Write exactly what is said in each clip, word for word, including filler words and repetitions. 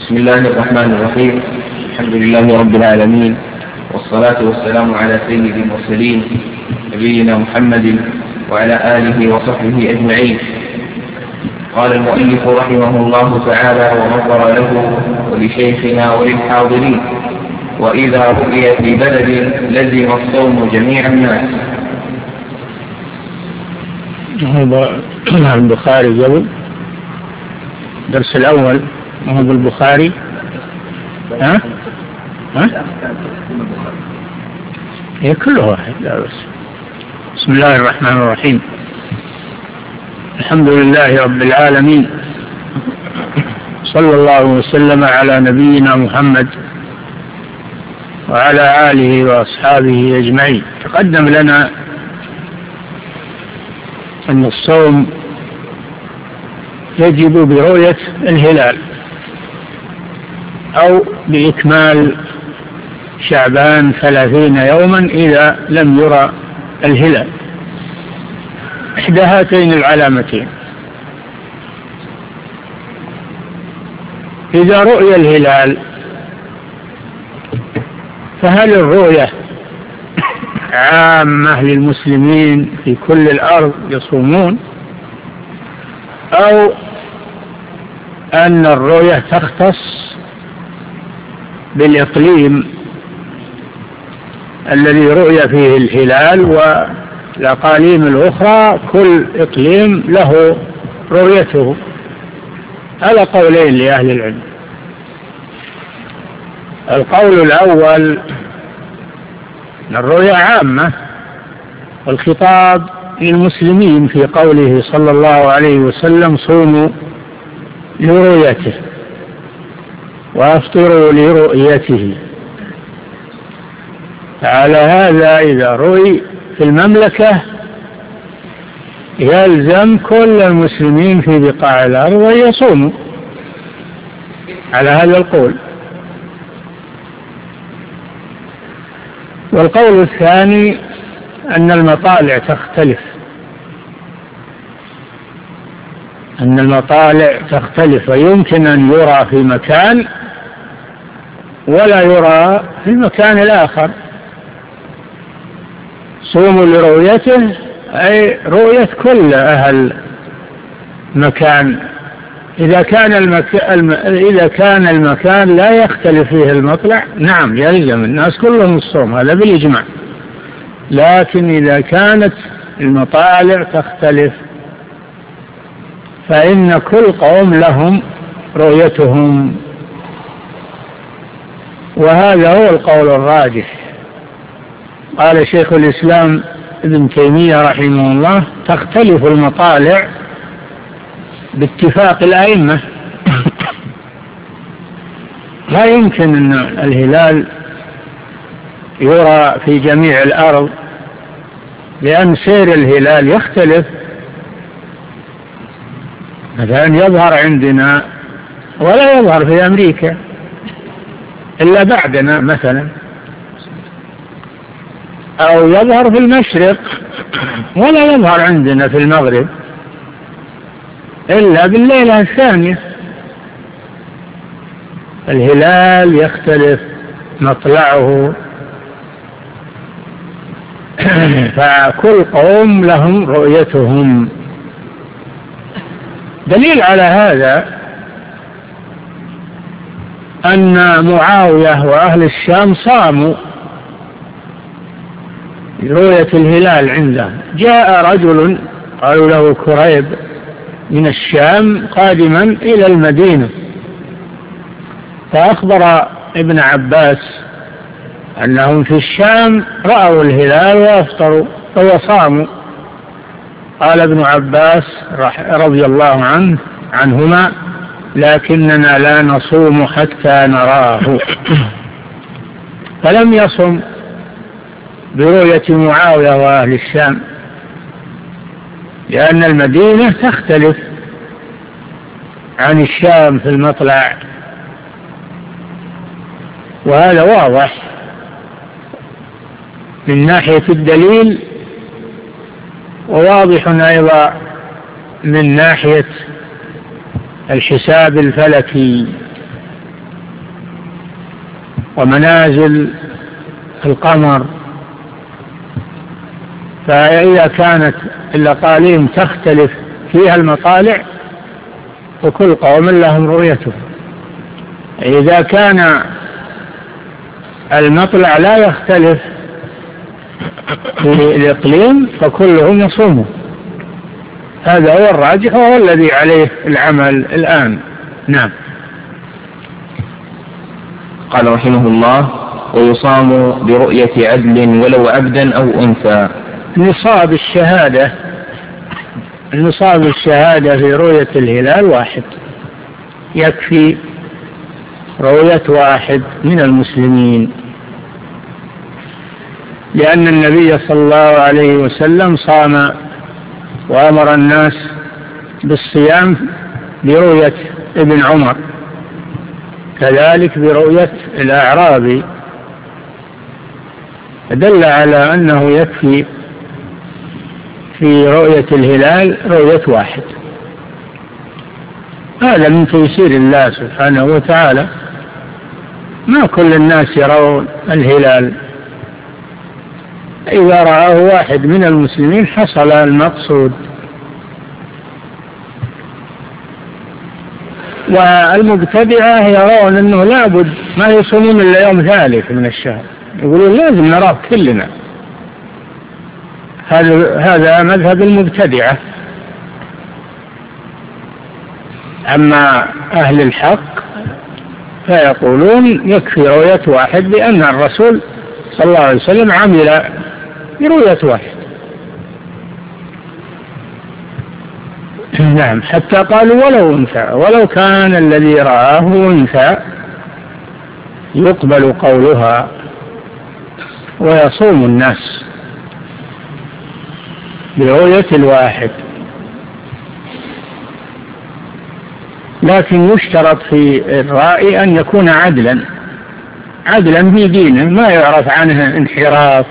بسم الله الرحمن الرحيم. الحمد لله رب العالمين، والصلاة والسلام على سيد المرسلين نبينا محمد وعلى آله وصحبه أجمعين. قال المؤلف رحمه الله تعالى ونظر له ولشيخنا وللحاضرين: وإذا رؤي في بلد لزم الصوم جميع الناس. هذا البخاري قبل درس الأول، ما هو بالبخاري؟ ها؟ ها؟ هي كل واحد. لا بس. بسم الله الرحمن الرحيم. الحمد لله رب العالمين، صلى الله وسلم على نبينا محمد وعلى آله وأصحابه أجمعين. تقدم لنا أن الصوم يجب برؤية الهلال أو بإكمال شعبان ثلاثين يوما إذا لم يرى الهلال، إحدى هاتين العلامتين. إذا رؤي الهلال فهل الرؤية عامة للمسلمين في كل الأرض يصومون، أو أن الرؤية تختص بالإقليم الذي رؤي فيه الهلال، والأقاليم الأخرى كل إقليم له رؤيته؟ هذا قولين لأهل العلم. القول الأول أن الرؤية عامة، والخطاب للمسلمين في قوله صلى الله عليه وسلم: صوموا لرؤيته وأفطروا لرؤيته. على هذا إذا رؤي في المملكة يلزم كل المسلمين في بقاع الأرض أن يصوموا على هذا القول. والقول الثاني أن المطالع تختلف، أن المطالع تختلف، ويمكن أن يرى في مكان ولا يرى في المكان الآخر. صوموا لرؤيته أي رؤية كل أهل مكان. إذا كان المكان إذا كان المكان لا يختلف فيه المطلع، نعم يلزم الناس كلهم الصوم، هذا بالإجماع. لكن إذا كانت المطالع تختلف فإن كل قوم لهم رؤيتهم، وهذا هو القول الراجح. قال شيخ الإسلام ابن تيمية رحمه الله: تختلف المطالع باتفاق الأئمة. لا يمكن أن الهلال يرى في جميع الأرض، لأن سير الهلال يختلف. مثلا يظهر عندنا ولا يظهر في أمريكا إلا بعدنا مثلا، أو يظهر في المشرق ولا يظهر عندنا في المغرب إلا بالليلة الثانية. الهلال يختلف مطلعه، فكل قوم لهم رؤيتهم. دليل على هذا أن معاوية وأهل الشام صاموا رؤية الهلال عنده. جاء رجل قالوا له كريب من الشام قادما إلى المدينة، فأخبر ابن عباس أنهم في الشام رأوا الهلال وأفطروا وصاموا. قال ابن عباس رضي الله عنه عنهما: لكننا لا نصوم حتى نراه. فلم يصم برؤية معاوية وأهل الشام، لأن المدينة تختلف عن الشام في المطلع، وهذا واضح من ناحية الدليل، وواضح أيضا من ناحية الحساب الفلكي. ومنازل القمر. فإذا كانت الأقاليم تختلف فيها المطالع وكل قوم لهم رؤيته، إذا كان المطلع لا يختلف في الإقليم فكلهم يصوموا. هذا هو الراجح وهو الذي عليه العمل الآن. نعم. قال رحمه الله: ويصام برؤية عدل ولو عبدا أو أنثى. نصاب الشهادة نصاب الشهادة في رؤية الهلال واحد، يكفي رؤية واحد من المسلمين، لأن النبي صلى الله عليه وسلم صام وأمر الناس بالصيام برؤية ابن عمر، كذلك برؤية الأعرابي، دل على أنه يكفي في رؤية الهلال رؤية واحد. هذا من تيسير الله سبحانه وتعالى، ما كل الناس يرون الهلال، إذا رآه واحد من المسلمين حصل المقصود. والمبتدعة يرون أنه لابد ما يصومون إلا يوم ثالث من الشهر، يقولون لازم نراه كلنا. هذا هذا مذهب المبتدعة. أما أهل الحق فيقولون يكفي رؤية واحد، لأن الرسول صلى الله عليه وسلم عمل برؤية واحد. نعم، حتى قالوا ولو أنثى، ولو كان الذي رآه أنثى يقبل قولها ويصوم الناس برؤية الواحد. لكن يشترط في الرائي أن يكون عدلا عدلا في دينه، ما يعرف عنه انحراف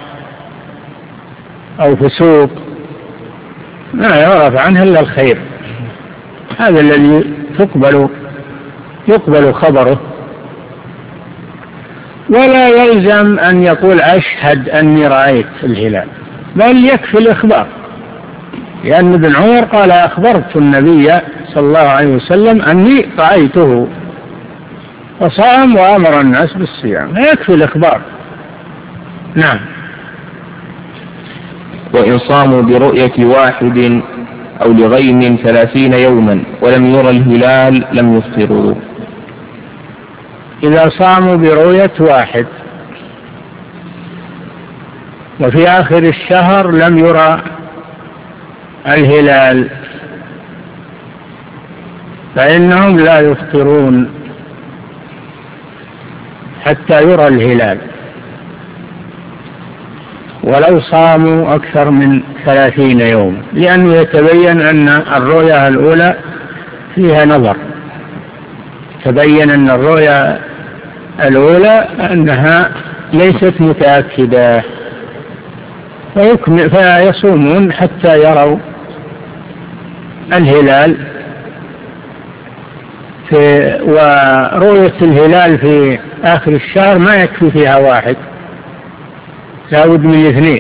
أو فسوق، ما يعرف عنه إلا الخير، هذا الذي تقبل يقبل خبره. ولا يلزم أن يقول أشهد أني رأيت الهلال، بل يكفي الإخبار، لأن ابن عمر قال أخبرت النبي صلى الله عليه وسلم أني رأيته، وصام وأمر الناس بالصيام، يكفي الإخبار. نعم. وإن صاموا برؤية واحد أو لغيم ثلاثين يوما ولم يرى الهلال لم يفطروا. إذا صاموا برؤية واحد وفي آخر الشهر لم يرى الهلال فإنهم لا يفطرون حتى يرى الهلال، ولو صاموا أكثر من ثلاثين يوم، لأنه يتبين أن الرؤيا الأولى فيها نظر، تبين أن الرؤيا الأولى أنها ليست متأكدة، فيصومون حتى يروا الهلال. في ورؤية الهلال في آخر الشهر ما يكفي فيها واحد، لابد من الاثنين.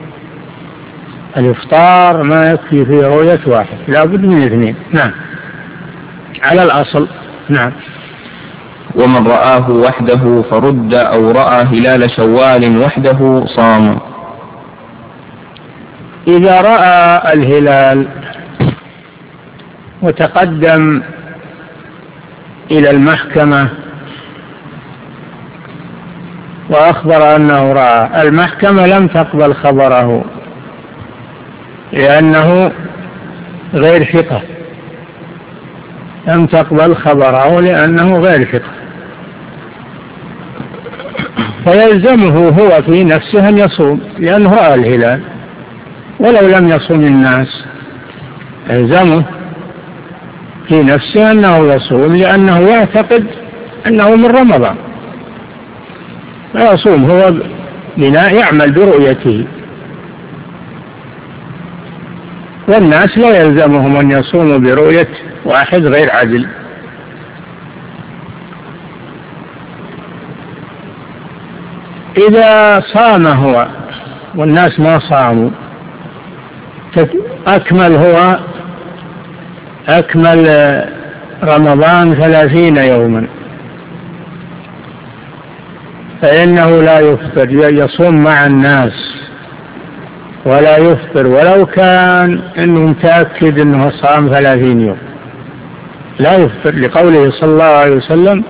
الإفطار ما يكفي في رؤية واحد، لابد من الاثنين. نعم، على الأصل. نعم. ومن رآه وحده فرد أو رأى هلال شوال وحده صام. إذا رأى الهلال وتقدم إلى المحكمة وأخبر أنه رأى، المحكمة لم تقبل خبره لأنه غير ثقة، لم تقبل خبره لأنه غير ثقة، فيلزمه هو في نفسه أن يصوم لأنه رأى الهلال، ولو لم يصوم الناس يلزمه في نفسه أنه يصوم، لأنه يعتقد أنه من رمضان، فيصوم هو بناء يعمل برؤيته، والناس لا يلزمهم أن يصوموا برؤية واحد غير عدل. إذا صام هو والناس ما صاموا أكمل هو أكمل رمضان ثلاثين يوما فإنه لا يفطر، يصوم مع الناس ولا يفطر ولو كان إنه متأكد إنه صام ثلاثين يوم، لا يفطر لقوله صلى الله عليه وسلم: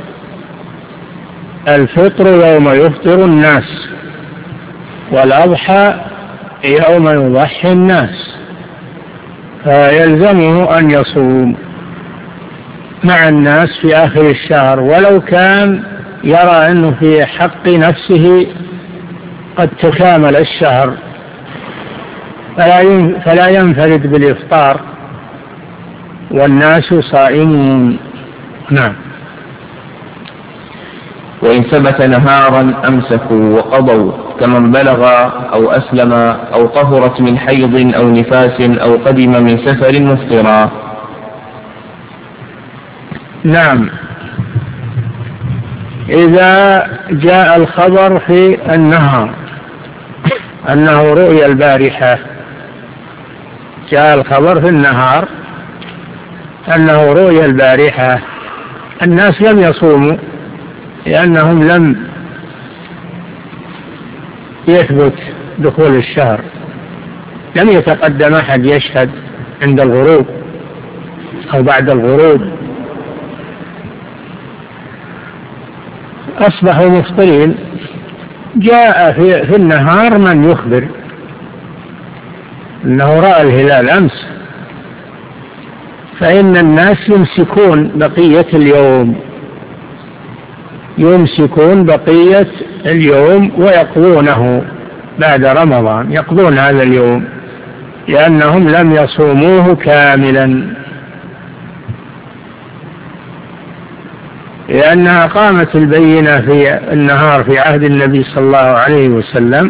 الفطر يوم يفطر الناس والأضحى يوم يضحي الناس، فيلزمه أن يصوم مع الناس في آخر الشهر ولو كان يرى أنه في حق نفسه قد تكامل الشهر، فلا ينفرد بالإفطار والناس صائمون. نعم. وإن ثبت نهارا أمسكوا وقضوا كمن بلغ أو أسلم أو طهرت من حيض أو نفاس أو قدم من سفر مفطرا. نعم. إذا جاء الخبر في النهار أنه رؤيا البارحة، جاء الخبر في النهار أنه رؤيا البارحة، الناس لم يصوموا لأنهم لم يثبت دخول الشهر، لم يتقدم أحد يشهد عند الغروب أو بعد الغروب، أصبحوا مفطرين. جاء في, في النهار من يخبر أنه رأى الهلال أمس، فإن الناس يمسكون بقية اليوم يمسكون بقية اليوم ويقضونه بعد رمضان، يقضون هذا اليوم لأنهم لم يصوموه كاملا، لأنها قامت البينة في النهار في عهد النبي صلى الله عليه وسلم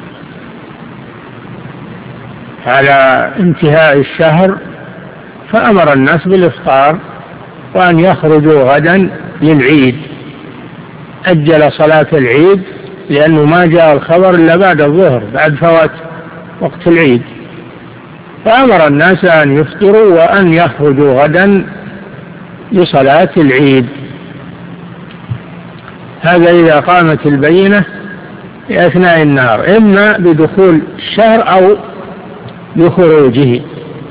على انتهاء الشهر، فأمر الناس بالإفطار وأن يخرجوا غدا للعيد، أجل صلاة العيد لأنه ما جاء الخبر إلا بعد الظهر بعد فوات وقت العيد، فأمر الناس أن يفطروا وأن يخرجوا غدا لصلاة العيد. هذا إذا قامت البينة في أثناء النهار، إما بدخول الشهر أو بخروجه.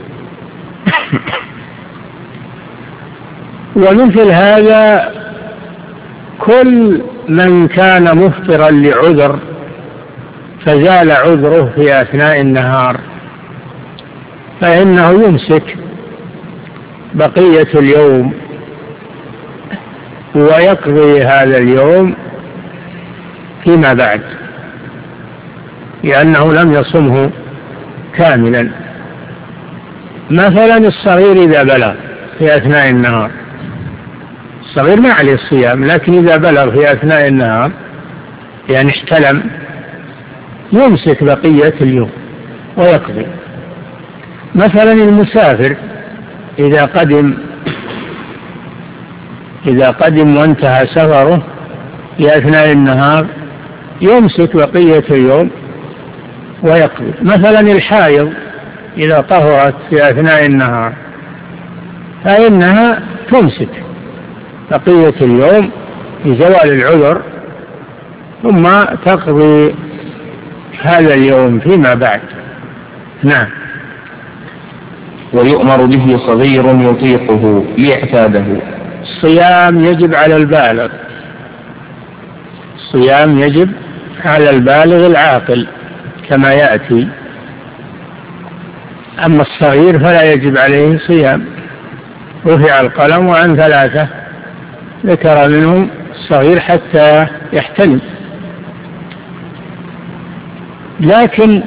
ومثل هذا كل من كان مفطرا لعذر فزال عذره في أثناء النهار فإنه يمسك بقية اليوم ويقضي هذا اليوم فيما بعد لأنه لم يصمه كاملا. مثلا الصغير إذا بلغ في أثناء النهار، الصغير ما عليه الصيام، لكن إذا بلغ في أثناء النهار يعني احتلم يمسك بقية اليوم ويقضي. مثلا المسافر إذا قدم إذا قدم وانتهى سفره في أثناء النهار يمسك بقية اليوم ويقضي. مثلا الحائض إذا طهرت في أثناء النهار فإنها تمسك بقية اليوم في زوال العذر ثم تقضي هذا اليوم فيما بعد. نعم. ويؤمر به صغير يطيقه ليعتاده. الصيام يجب على البالغ، الصيام يجب على البالغ العاقل كما يأتي، أما الصغير فلا يجب عليه صيام. رفع القلم عن ثلاثة ذكر منهم الصغير حتى يحتلم، لكن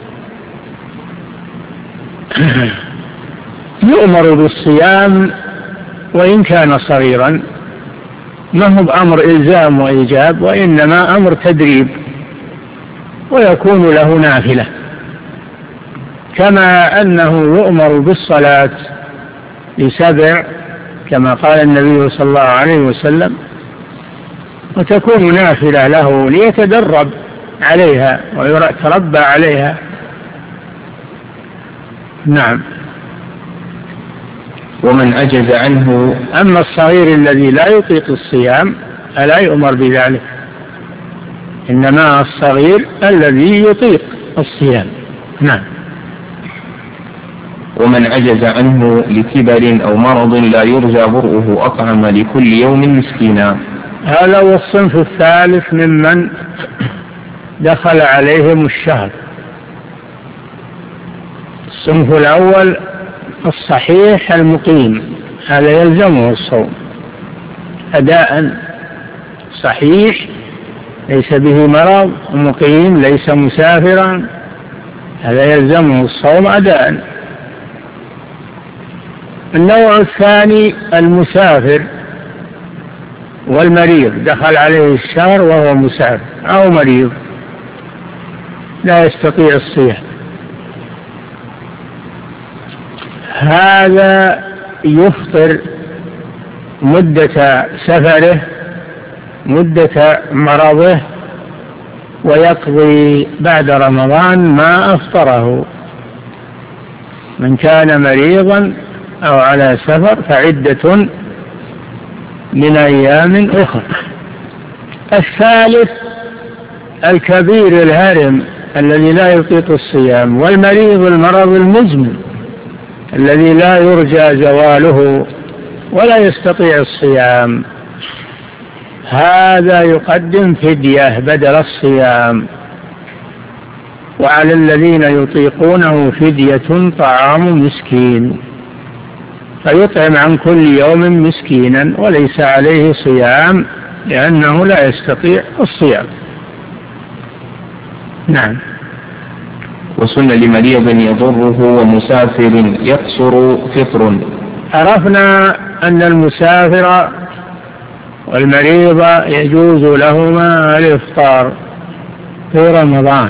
يؤمر بالصيام وإن كان صغيرا، ما هو بأمر إلزام وإيجاب وإنما أمر تدريب، ويكون له نافلة، كما أنه يؤمر بالصلاة لسبع كما قال النبي صلى الله عليه وسلم، وتكون نافلة له ليتدرب عليها ويتربى عليها. نعم. ومن عجز عنه. أما الصغير الذي لا يطيق الصيام فلا يؤمر بذلك، إنما الصغير الذي يطيق الصيام. نعم. ومن عجز عنه لكبر أو مرض لا يرجى برؤه أطعم لكل يوم مسكينا. هذا هو الصنف الثالث ممن دخل عليهم الشهر. الصنف الأول الصحيح المقيم، هذا يلزمه الصوم أداء، صحيح ليس به مرض، مقيم ليس مسافرا، هذا يلزمه الصوم أداء. النوع الثاني المسافر والمريض، دخل عليه الشهر وهو مسافر أو مريض لا يستطيع الصيام، هذا يفطر مدة سفره مدة مرضه ويقضي بعد رمضان ما أفطره. من كان مريضا أو على سفر فعدة من أيام أخرى. الثالث الكبير الهرم الذي لا يطيق الصيام، والمريض المرض المزمن الذي لا يرجى زواله ولا يستطيع الصيام، هذا يقدم فدية بدل الصيام. وعلى الذين يطيقونه فدية طعام مسكين، فيطعم عن كل يوم مسكينا وليس عليه صيام لأنه لا يستطيع الصيام. نعم. وسن لمريض يضره ومسافر يقصر فطر. عرفنا أن المسافر والمريض يجوز لهما الإفطار في رمضان،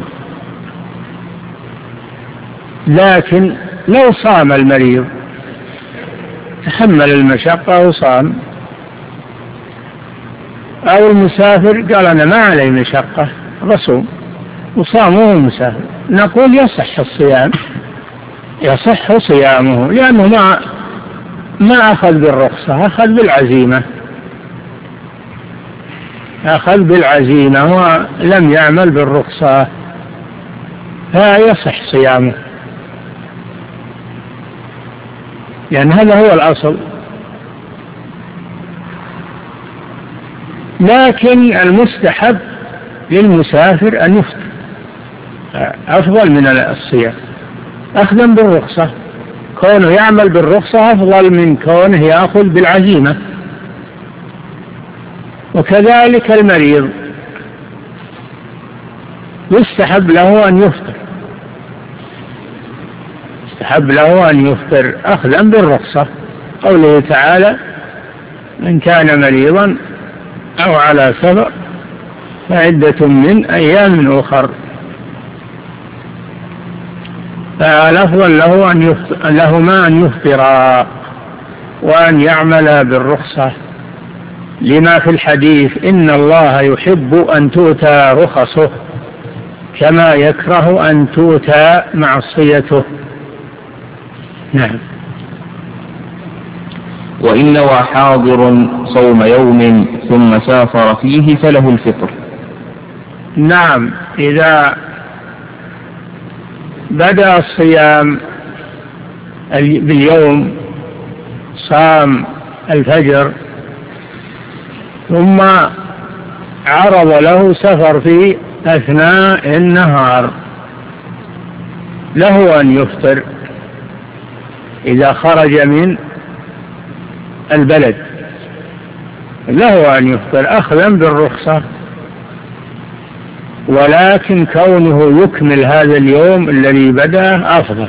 لكن لو صام المريض تحمل المشقة وصام، أو المسافر قال أنا ما علي مشقة رسوم وصام وهو مسافر، نقول يصح الصيام، يصح صيامه لأنه ما ما أخذ بالرخصة، أخذ بالعزيمة، أخذ بالعزيمة ولم يعمل بالرخصة، فيصح صيامه، لأن هذا هو الأصل. لكن المستحب للمسافر أن يفطر أفضل من الصيام أخذا بالرخصة، كونه يعمل بالرخصة أفضل من كونه يأخذ بالعزيمة. وكذلك المريض يستحب له أن يفطر، يستحب له أن يفطر أخذا بالرخصة، قوله تعالى من كان مريضا أو على سفر فعدة من أيام أخر، فالأفضل له أن يفطر لهما أن يفطرا وأن يعمل بالرخصة، لما في الحديث إن الله يحب أن تؤتى رخصه كما يكره أن تؤتى معصيته. نعم. وإن نوى حاضر صوم يوم ثم سافر فيه فله الفطر. نعم، إذا بدأ الصيام باليوم صام الفجر ثم عرض له سفر في أثناء النهار، له أن يفطر إذا خرج من البلد، له أن يفطر أخذا بالرخصة، ولكن كونه يكمل هذا اليوم الذي بدأ أفضل،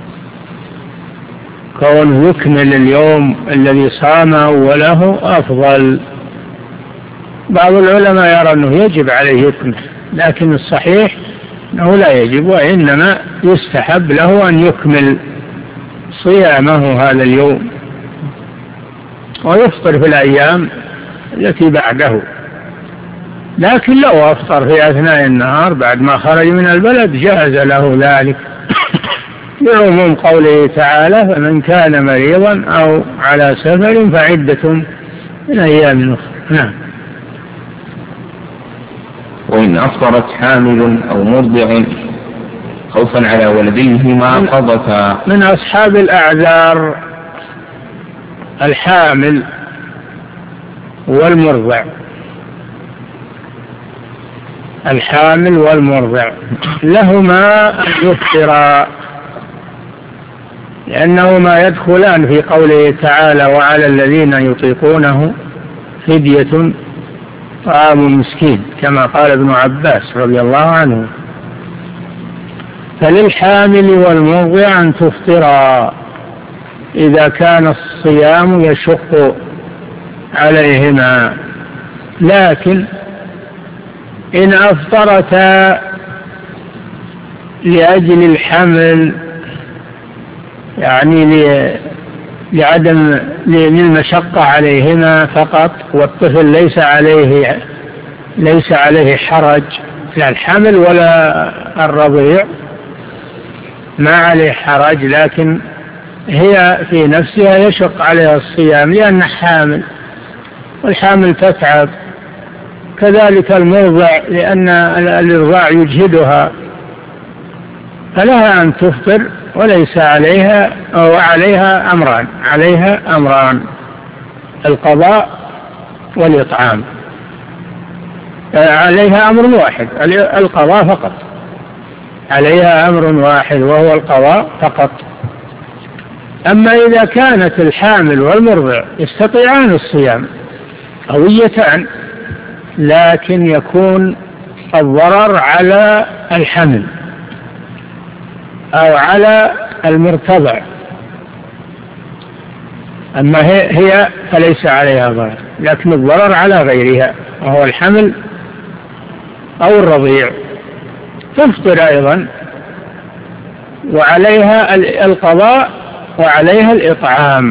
كونه يكمل اليوم الذي صام وله أفضل. بعض العلماء يرى أنه يجب عليه يكمل، لكن الصحيح أنه لا يجب، وإنما يستحب له أن يكمل صيامه هذا اليوم ويفطر في الأيام التي بعده. لكن لو أفطر في أثناء النهار بعد ما خرج من البلد جاز له ذلك لعموم قوله تعالى: فمن كان مريضا أو على سفر فعدة من أيام أخرى. نعم. وإن أفطرت حامل أو مرضع خوفا على ولديهما قضتا. من أصحاب الأعذار الحامل والمرضع، الحامل والمرضع لهما أن يفطرا، لأنهما يدخلان في قوله تعالى: وعلى الذين يطيقونه فدية طعام مسكين، كما قال ابن عباس رضي الله عنه. فللحامل والمرضع أن تفطرا إذا كان الصيام يشق عليهما، لكن إن أفطرتا لأجل الحمل، يعني لعدم للمشقة عليهما فقط، والطفل ليس عليه ليس عليه حرج، لا الحمل ولا الرضيع ما عليه حرج، لكن هي في نفسها يشق عليها الصيام لأنها حامل، والحامل تتعب، كذلك المرضع لأن الإرضاع يجهدها، فلها أن تفطر وليس عليها أو عليها أمران عليها أمران القضاء والإطعام. عليها أمر واحد، القضاء فقط، عليها أمر واحد وهو القضاء فقط. أما إذا كانت الحامل والمرضع يستطيعان الصيام قويتان، لكن يكون الضرر على الحمل أو على المرتضع، أما هي فليس عليها ضرر، لكن الضرر على غيرها وهو الحمل أو الرضيع، تفطر أيضا، وعليها القضاء وعليها الإطعام،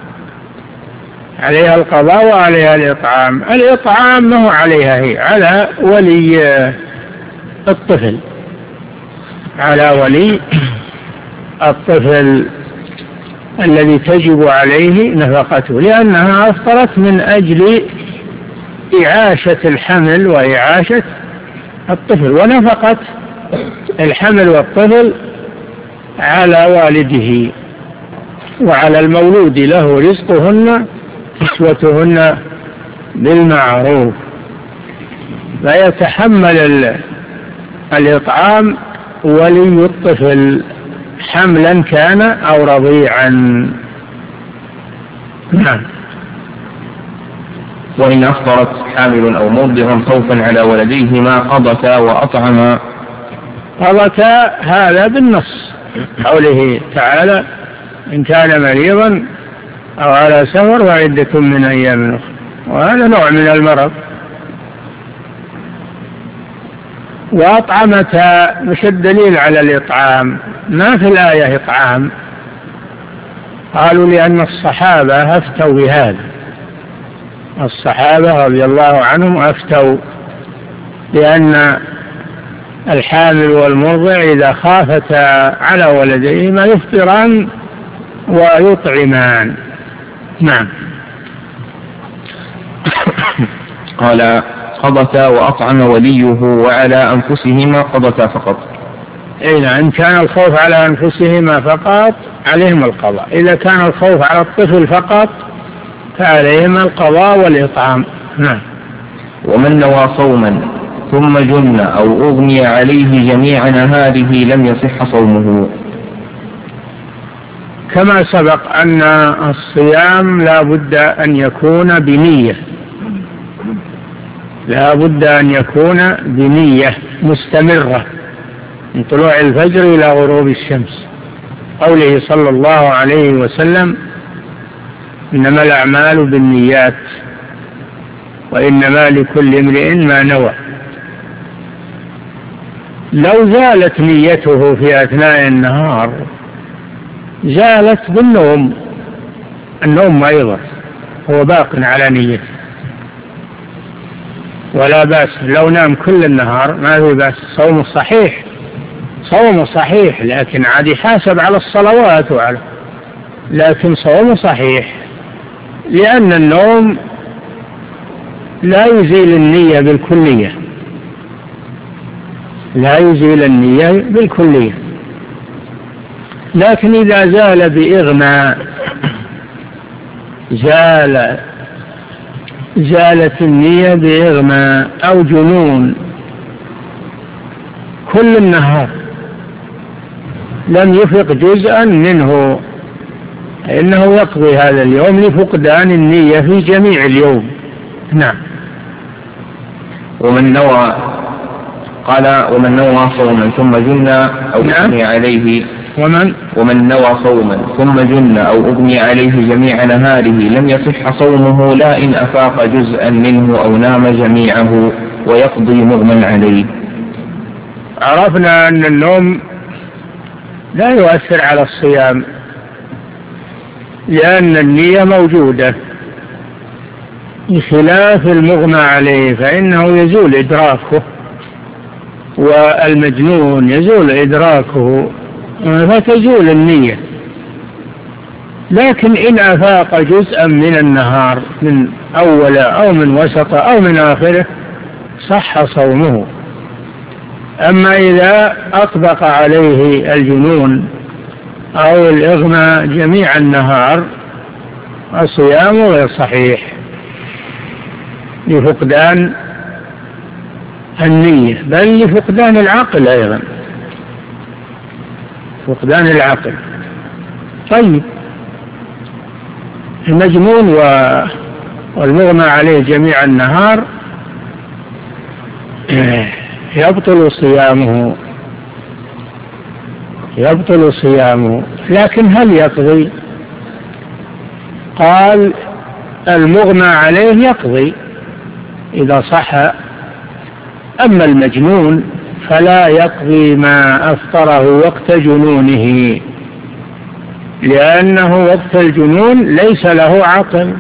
عليها القضاء وعليها الإطعام. الإطعام ما هو عليها، هي على ولي الطفل، على ولي الطفل الذي تجب عليه نفقته، لأنها أفطرت من أجل إعاشة الحمل وإعاشة الطفل، ونفقت الحمل والطفل على والده وعلى المولود له رزقهن كسوتهن بالمعروف، فيتحمل الإطعام ولي الطفل حملا كان أو رضيعا. نعم. وإن أفطرت حامل أو مرضع خوفا على ولديهما قضتا وأطعما. قضتا هذا بالنص، قوله تعالى: إن كان مريضا أو على سفر وعدة من أيام أخرى، وهذا نوع من المرض. وأطعمتا، مش الدليل على الإطعام؟ ما في الآية إطعام، قالوا لأن الصحابة أفتوا بهذا، الصحابة رضي الله عنهم أفتوا بأن الحامل والمرضع إذا خافتا على ولديهما يفطران ويطعمان. نعم. قال: قضتا وأطعم وليه وعلى أنفسهما قضتا فقط. إذا إن كان الخوف على أنفسهما فقط عليهما القضاء، إذا كان الخوف على الطفل فقط فعليهما القضاء والإطعام. نعم. ومن نوى صوما ثم جن أو أغمي عليه جميع نهاره لم يصح صومه. كما سبق أن الصيام لا بد أن يكون بنية، لا بد أن يكون بنية مستمرة من طلوع الفجر إلى غروب الشمس، قوله صلى الله عليه وسلم: إنما الأعمال بالنيات وإنما لكل امرئ ما نوى. لو زالت نيته في أثناء النهار زالت بالنوم، النوم ما يضر، هو باق على نيته. ولا بأس لو نام كل النهار، ما في بأس، صوم صحيح، صوم صحيح، لكن عاد يحاسب على الصلوات وعلى، لكن صوم صحيح، لأن النوم لا يزيل النية بالكلية، لا يزيل النية بالكلية، لكن إذا زال بإغماء، زال زالت النية بإغماء أو جنون كل النهار لم يفق جزءا منه، إنه يقضي هذا اليوم لفقدان النية في جميع اليوم. نعم. ومن نوى قال ومن نوى صوما ثم جن أو أغمي عليه ومن ومن نوى صوما ثم جن أو أغمي عليه جميع نهاره لم يصح صومه لا إن أفاق جزءا منه أو نام جميعه ويقضي مغمى عليه. عرفنا أن النوم لا يؤثر على الصيام، لأن النية موجودة، بخلاف المغمى عليه فإنه يزول إدراكه، والمجنون يزول إدراكه فتزول النية، لكن إن أفاق جزءا من النهار من أول أو من وسط أو من آخره صح صومه. أما إذا أطبق عليه الجنون أو الإغماء جميع النهار الصيام غير صحيح لفقدان النية، بل لفقدان العقل أيضا، فقدان العقل. طيب المجنون والمغمى عليه جميع النهار يبطل صيامه، يبطل صيامه، لكن هل يقضي؟ قال المغمى عليه يقضي إذا صح، أما المجنون فلا يقضي ما أفطره وقت جنونه، لأنه وقت الجنون ليس له عقل،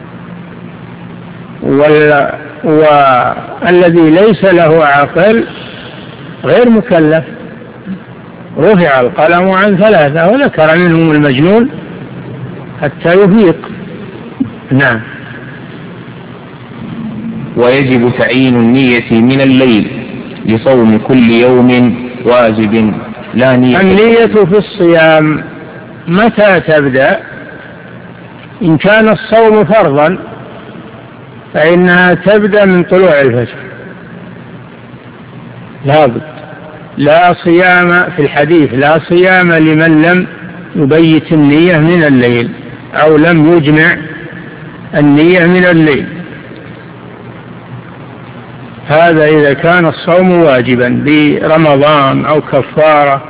والذي ليس له عقل غير مكلف. رفع القلم عن ثلاثة وذكر منهم المجنون حتى يفيق. نعم. ويجب تعيين النية من الليل لصوم كل يوم واجب لا نية. النية في الصيام متى تبدأ؟ إن كان الصوم فرضا فإنها تبدأ من طلوع الفجر، لابد. لا صيام في الحديث لا صيام لمن لم يبيت النية من الليل أو لم يجمع النية من الليل، هذا إذا كان الصوم واجبا برمضان أو كفارة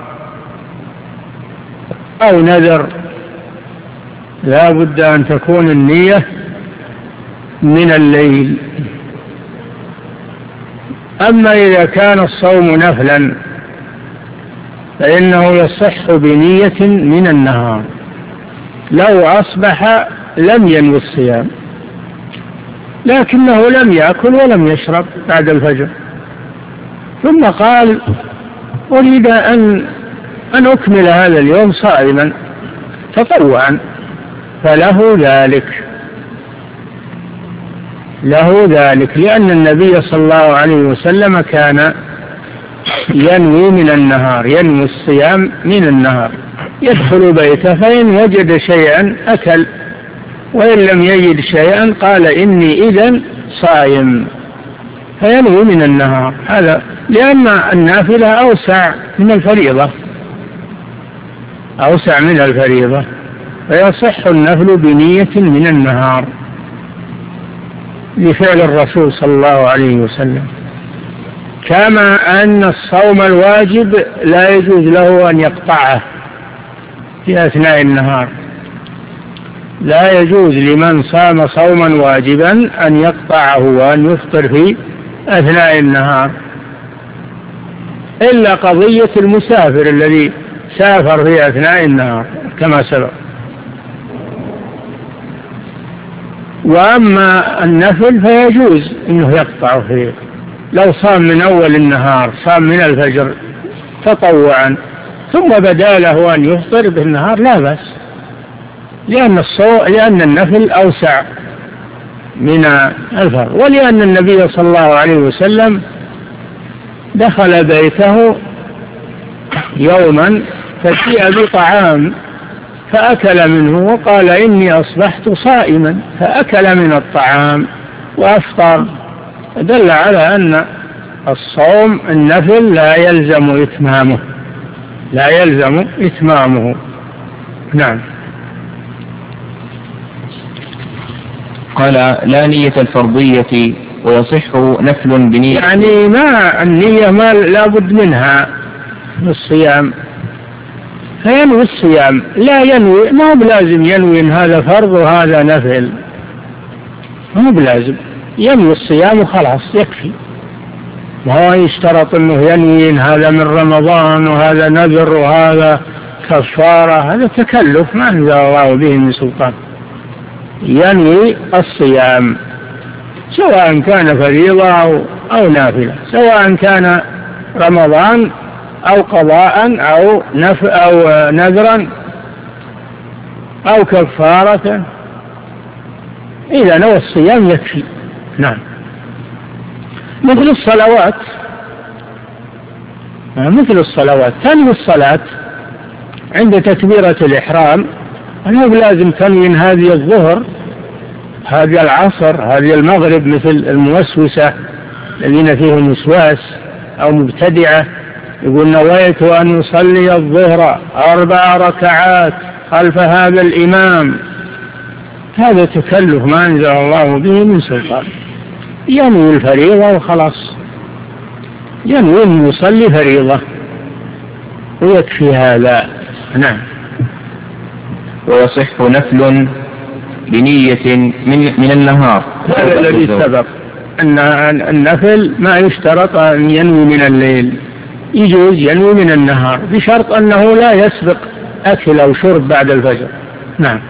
أو نذر، لا بد أن تكون النية من الليل. أما إذا كان الصوم نفلا فإنه يصح بنية من النهار، لو أصبح لم ينوي الصيام لكنه لم يأكل ولم يشرب بعد الفجر، ثم قال أريد أن أن أكمل هذا اليوم صائما تطوعا، فله ذلك، له ذلك، لأن النبي صلى الله عليه وسلم كان ينوي من النهار، ينوي الصيام من النهار، يدخل بيته فإن وجد شيئا أكل، وإن لم يجد شيئا قال إني إذن صائم، فينوي من النهار. هذا لأن النافلة أوسع من الفريضة، أوسع من الفريضة، فيصح النفل بنية من النهار لفعل الرسول صلى الله عليه وسلم. كما أن الصوم الواجب لا يجوز له أن يقطعه في أثناء النهار، لا يجوز لمن صام صوما واجبا أن يقطعه وأن يفطر في أثناء النهار، إلا قضية المسافر الذي سافر في أثناء النهار كما سبق. وأما النفل فيجوز أنه يقطع فيه، لو صام من أول النهار، صام من الفجر تطوعا ثم بدا له أن يفطر بالنهار لا بأس، لأن الصوم لأن النفل أوسع من الفرض، ولأن النبي صلى الله عليه وسلم دخل بيته يوما فجيء بطعام فأكل منه وقال إني أصبحت صائما، فأكل من الطعام وأفطر، دل على أن الصوم النفل لا يلزم إتمامه لا يلزم إتمامه. نعم. قال لا نية الفرضية ويصح نفل بنية، يعني ما النية ما لابد منها في الصيام، فينوي الصيام، لا ينوي ما هو بلازم ينوي إن هذا فرض وهذا نفل، ما هو بلازم ينوي الصيام وخلاص يكفي، ما هو يشترط انه ينوي إن هذا من رمضان وهذا نذر وهذا كفارة، هذا تكلف ما أنزل الله به من سلطان. ينوي الصيام سواء كان فريضة أو, أو نافلة، سواء كان رمضان أو قضاء أو نف أو نذرا أو كفارة، إذا نوى الصيام يكفي. نعم. مثل الصلوات مثل الصلوات تنوي الصلاة عند تكبيرة الإحرام، أنه لازم تنوي إن هذه الظهر هذه العصر هذه المغرب، مثل الموسوسة الذين فيهم وسواس أو مبتدعة يقول نويت أن يصلي الظهر أربع ركعات خلف هذا الإمام، هذا تكلف ما أنزل الله به من سلطان، ينوي الفريضة وخلاص، ينوي أن يصلي فريضة ويكفي هذا. نعم. ويصح نفل بنية من, من النهار، هذا الذي سبق أن النفل ما يشترط أن ينوي من الليل، يجوز ينوي من النهار بشرط أنه لا يسبق أكل أو شرب بعد الفجر. نعم.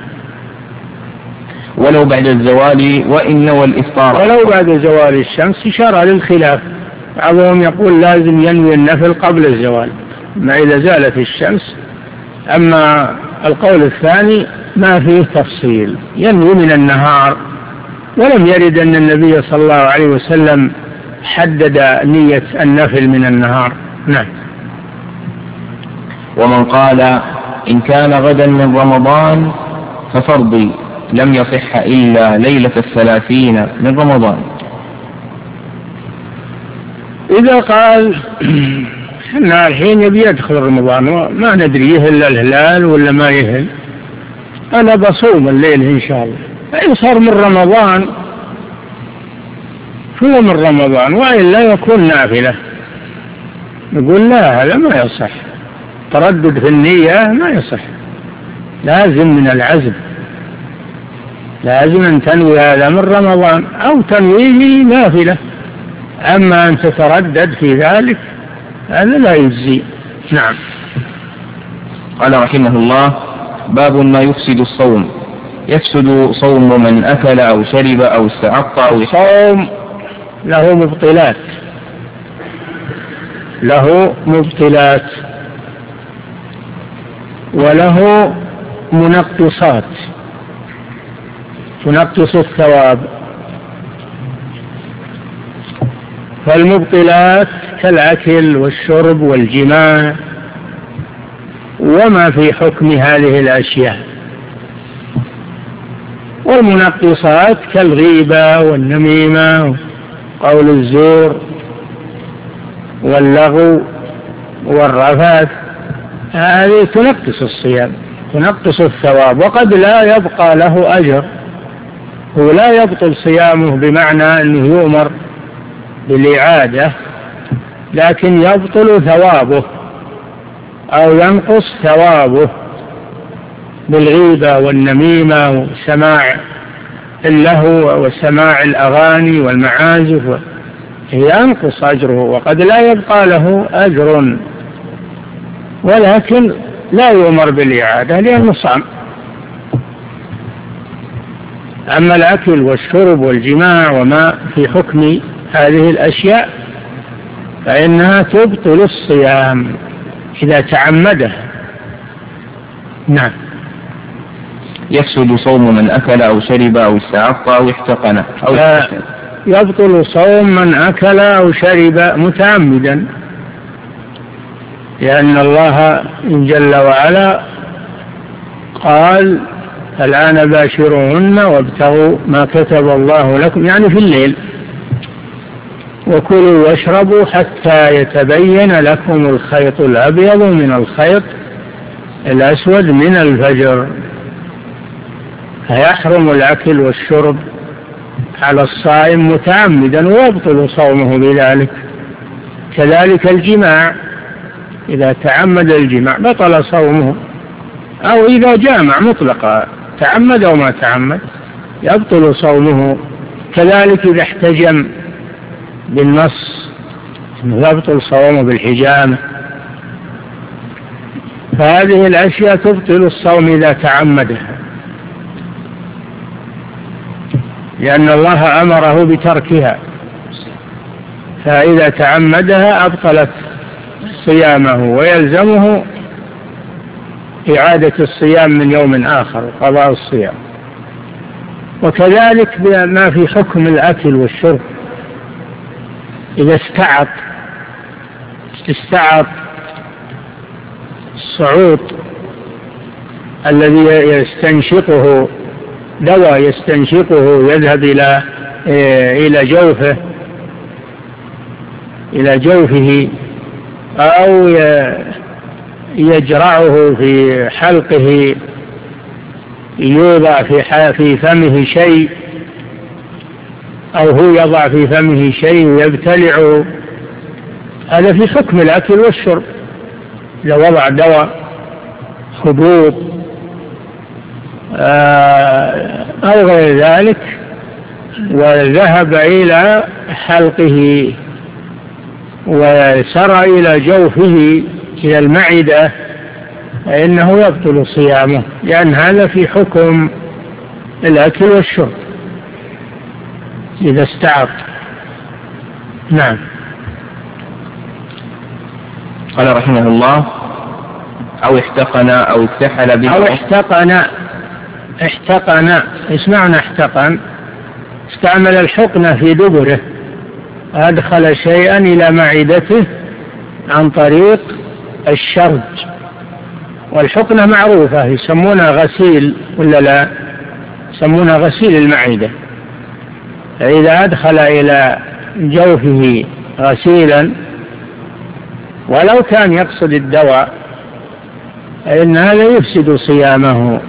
ولو بعد الزوال وإن نوى الإفطار، ولو بعد زوال الشمس إشارة للخلاف، بعضهم يقول لازم ينوي النفل قبل الزوال ما إذا زالت الشمس، أما القول الثاني ما فيه تفصيل، ينوي من النهار، ولم يرد أن النبي صلى الله عليه وسلم حدد نية النفل من النهار. نعم. ومن قال إن كان غدا من رمضان ففرضي لم يصح إلا ليلة الثلاثين من رمضان. إذا قال إحنا الحين يبي يدخل رمضان ما ندري يهل الهلال ولا ما يهل، أنا بصوم الليل إن شاء الله، فإن صار من رمضان فهو من رمضان، وإلا يكون نافلة، نقول لا هذا ما يصح، تردد في النية ما يصح، لازم من العزم، لازم أن تنوي هذا من رمضان أو تنويه نافلة، أما أن تتردد في ذلك هذا لا يجزي. نعم. قال رحمه الله باب ما يفسد الصوم. يفسد صوم من أكل أو شرب أو استعط أو الصوم له مبطلات له مبطلات وله منقصات تنقص الثواب. فالمبطلات كالأكل والشرب والجماع وما في حكم هذه الأشياء، والمنقصات كالغيبة والنميمة وقول الزور واللغو والرفث، هذه تنقص الصيام تنقص الثواب، وقد لا يبقى له أجر، هو لا يبطل صيامه بمعنى أنه يؤمر بالإعادة، لكن يبطل ثوابه أو ينقص ثوابه بالغيبة والنميمة وسماع اللهو وسماع الأغاني والمعازف، ينقص أجره وقد لا يبقى له أجر، ولكن لا يؤمر بالإعادة لأنه صام. أما الأكل والشرب والجماع وما في حكم هذه الأشياء فإنها تبطل الصيام إذا تعمده. نعم. يفسد صوم من أكل أو شرب أو استعط أو احتقن أو يبطل صوم من أكل أو شرب متعمدا، لأن الله جل وعلا قال الآن باشروهن وابتغوا ما كتب الله لكم، يعني في الليل، وكلوا واشربوا حتى يتبين لكم الخيط الأبيض من الخيط الأسود من الفجر. فيحرم الأكل والشرب على الصائم متعمدا ويبطل صومه بذلك. كذلك الجماع، إذا تعمد الجماع بطل صومه، أو إذا جامع مطلقا تعمد أو ما تعمد يبطل صومه. كذلك إذا احتجم بالنص يبطل صومه بالحجامة. فهذه الأشياء تبطل الصوم إذا تعمدها، لأن الله أمره بتركها، فإذا تعمدها أبطلت صيامه ويلزمه إعادة الصيام من يوم آخر، قضاء الصيام. وكذلك ما في حكم الأكل والشرب، إذا استعط استعط الصعوط الذي يستنشقه دواء يستنشقه يذهب إلى إلى جوفه إلى جوفه أو يجرعه في حلقه، يوضع في في فمه شيء أو هو يضع في فمه شيء ويبتلعه، هذا في حكم الأكل والشرب. إذا وضع دواء حبوب أو غير ذلك وذهب إلى حلقه وسرى إلى جوفه إلى المعدة فإنه يبطل صيامه، لأن هذا في حكم الأكل والشرب إذا استعط. نعم. قال رحمه الله: أو احتقن أو اكتحل به. أو احتقن احتقن ايش معنى احتقن؟ استعمل الحقنة في دبره، أدخل شيئا إلى معدته عن طريق الشرج، والحقنة معروفة يسمونها غسيل ولا لا؟ يسمونها غسيل المعدة. فإذا أدخل إلى جوفه غسيلا ولو كان يقصد الدواء فإن هذا يفسد صيامه،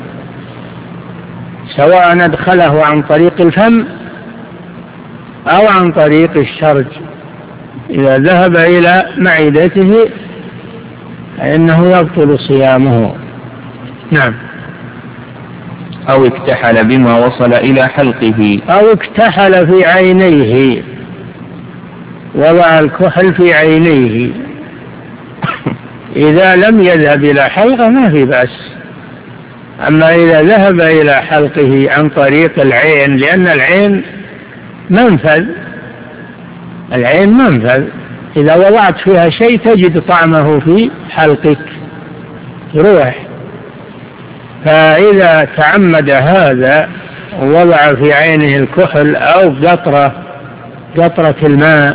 سواء أدخله عن طريق الفم أو عن طريق الشرج. إذا ذهب إلى معدته فإنه يبطل صيامه. نعم. أو اكتحل بما وصل إلى حلقه. أو اكتحل في عينيه، وضع الكحل في عينيه. إذا لم يذهب إلى حلقه ما في بأس، أما إذا ذهب إلى حلقه عن طريق العين، لأن العين منفذ، العين منفذ، إذا وضعت فيها شيء تجد طعمه في حلقك يروح. فإذا تعمد هذا ووضع في عينه الكحل أو قطرة قطرة الماء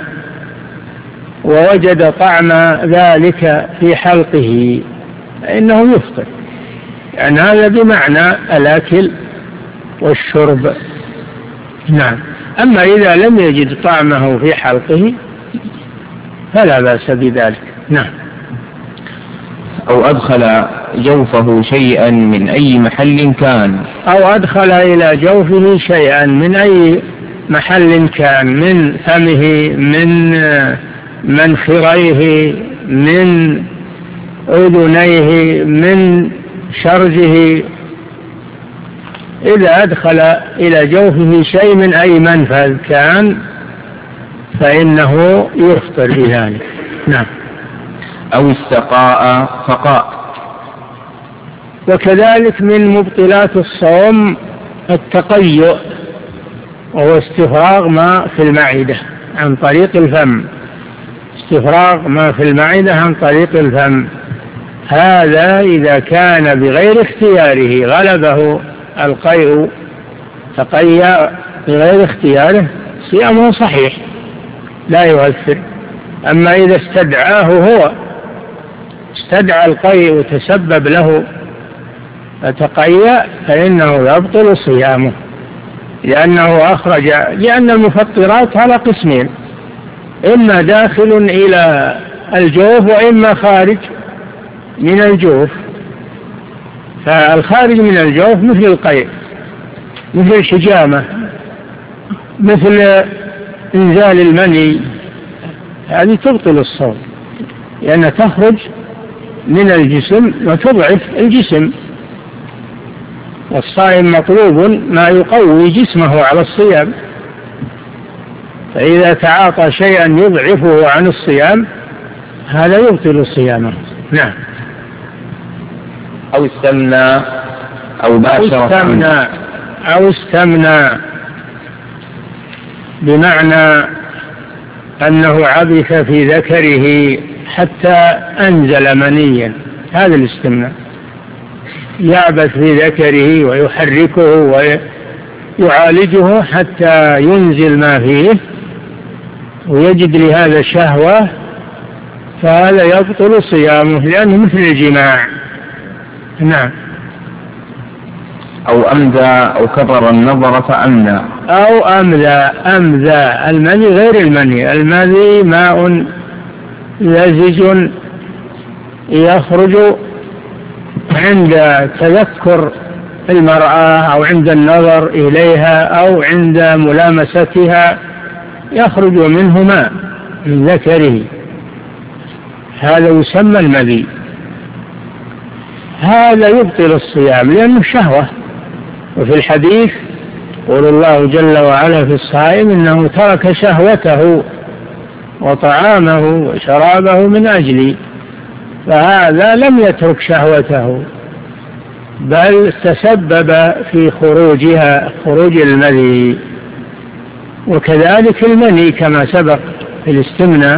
ووجد طعم ذلك في حلقه فإنه يفطر، يعني هذا بمعنى الأكل والشرب. نعم. أما إذا لم يجد طعمه في حلقه فلا بأس بذلك. نعم. أو أدخل جوفه شيئا من أي محل كان. أو أدخل إلى جوفه شيئا من أي محل كان، من فمه، من منخريه، من أذنيه، من شرجه. إذا أدخل إلى جوفه شيء من أي منفذ كان فإنه يفطر بذلك. نعم. أو استقاء فقاء. وكذلك من مبطلات الصوم التقيؤ، وهو استفراغ ما في المعدة عن طريق الفم، استفراغ ما في المعدة عن طريق الفم. هذا إذا كان بغير اختياره غلبه القيء تقيأ بغير اختياره صيامه صحيح لا يؤثر. أما إذا استدعاه هو، استدعى القيء وتسبب له فتقيأ، فإنه يبطل صيامه، لأنه أخرج، لأن المفطرات على قسمين: إما داخل إلى الجوف وإما خارج من الجوف. فالخارج من الجوف مثل القيء، مثل الحجامة، مثل إنزال المني، هذه تبطل الصوم، لأنها تخرج من الجسم وتضعف الجسم، والصائم مطلوب ما يقوي جسمه على الصيام، فإذا تعاطى شيئا يضعفه عن الصيام هذا يبطل صيامه. نعم. أو استمنى أو باشر أو استمنى, أو استمنى بمعنى أنه عبث في ذكره حتى أنزل منيا، هذا الاستمناء، يعبث في ذكره ويحركه ويعالجه حتى ينزل ما فيه ويجد لهذا شهوة، فهذا يبطل صيامه لأنه مثل الجماع. نعم. أو أمذى أو كبر النظر فأمنى. أو أمذى، أمذى المني غير المني، المني ماء لزج يخرج عند تذكر المرأة أو عند النظر إليها أو عند ملامستها، يخرج منه ماء من ذكره، هذا يسمى المذي. هذا يبطل الصيام لأنه شهوة. وفي الحديث قول الله جل وعلا في الصائم إنه ترك شهوته وطعامه وشرابه من أجلي، فهذا لم يترك شهوته بل تسبب في خروجها، خروج المذي. وكذلك المني كما سبق في الاستمناء،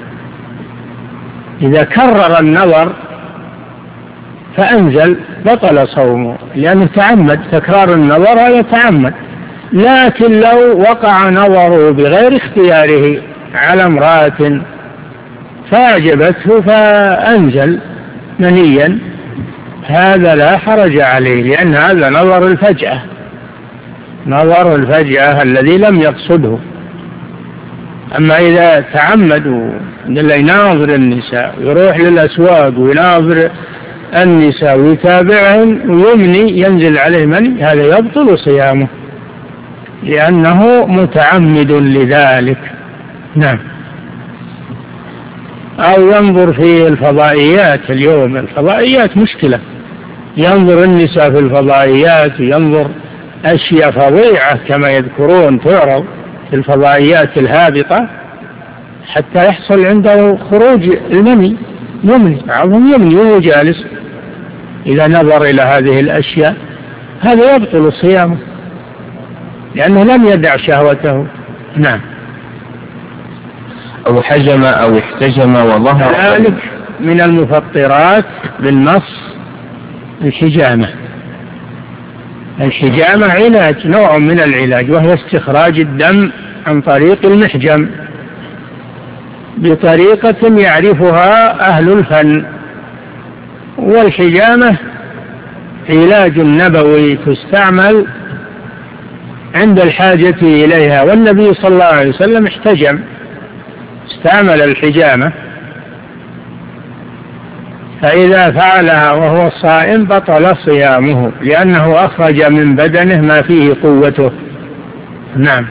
إذا كرر النظر فأنزل بطل صومه لأنه تعمد، تكرار النظر هذا تعمد. لكن لو وقع نظره بغير اختياره على امرأة فأعجبته فأنزل منيا، هذا لا حرج عليه، لأن هذا نظر الفجأة، نظر الفجأة الذي لم يقصده. أما إذا تعمد يناظر النساء ويروح للأسواق ويناظر النساء ويتابعهم ويمني ينزل عليه مني، هذا يبطل صيامه لأنه متعمد لذلك. نعم. أو ينظر في الفضائيات، اليوم الفضائيات مشكلة، ينظر النساء في الفضائيات، ينظر أشياء فظيعة كما يذكرون تعرض في الفضائيات الهابطة حتى يحصل عنده خروج المني، يمني، بعضهم يمني وهو جالس إذا نظر إلى هذه الأشياء، هذا يبطل صيامه لأنه لم يدع شهوته. نعم. أو حجم أو احتجم وظهر ذلك من المفطرات بالنص الحجامة. الحجامة علاج، نوع من العلاج، وهي استخراج الدم عن طريق المحجم بطريقة يعرفها أهل الفن. والحجامة علاج نبوي تستعمل عند الحاجة إليها، والنبي صلى الله عليه وسلم احتجم، استعمل الحجامة، فإذا فعلها وهو صائم بطل صيامه لأنه أخرج من بدنه ما فيه قوته. نعم.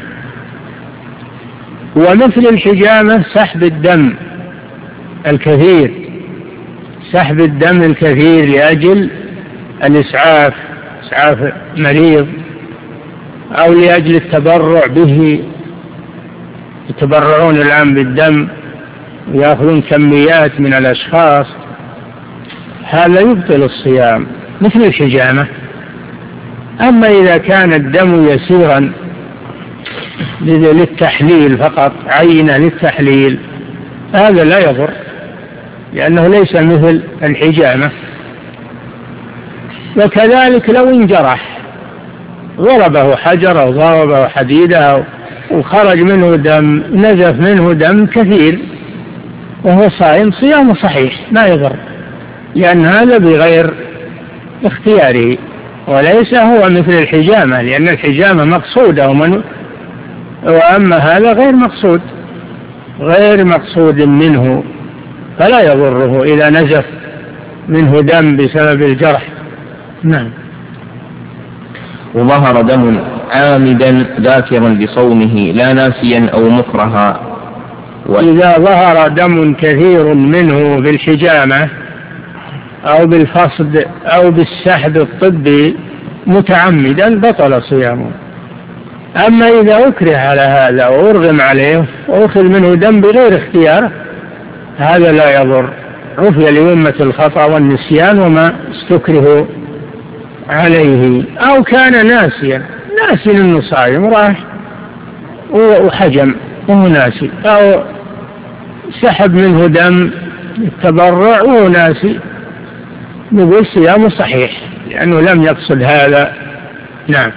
ومثل الحجامة سحب الدم الكثير، سحب الدم الكثير لأجل الإسعاف، إسعاف مريض، أو لأجل التبرع به، يتبرعون الآن بالدم ويأخذون كميات من الأشخاص، هذا يبطل الصيام مثل الحجامة. أما إذا كان الدم يسيرا للتحليل فقط، عينة للتحليل، هذا لا يضر لأنه ليس مثل الحجامة. وكذلك لو انجرح، ضربه حجر أو ضربه حديدة وخرج منه دم، نزف منه دم كثير وهو صائم، صيامه صحيح ما يضر، لأن هذا بغير اختياره وليس هو مثل الحجامة، لأن الحجامة مقصودة ومن وأما هذا غير مقصود، غير مقصود منه، فلا يضره إذا نزف منه دم بسبب الجرح. نعم. وظهر دم عامدا ذاكرا لصومه لا ناسيا أو مكرها. وإذا ظهر دم كثير منه بالحجامة أو بالفصد أو بالسحب الطبي متعمدا بطل صيامه. أما إذا أكره على هذا وأرغم عليه وأخذ منه دم بغير اختيار هذا لا يضر، عفي لأمة الخطأ والنسيان وما استكره عليه. أو كان ناسيا، ناسي إنه صائم راح وحجم وهو ناسي، أو سحب منه دم التبرع وهو ناسي، نقول صيامه صحيح لأنه لم يقصد هذا. نعم.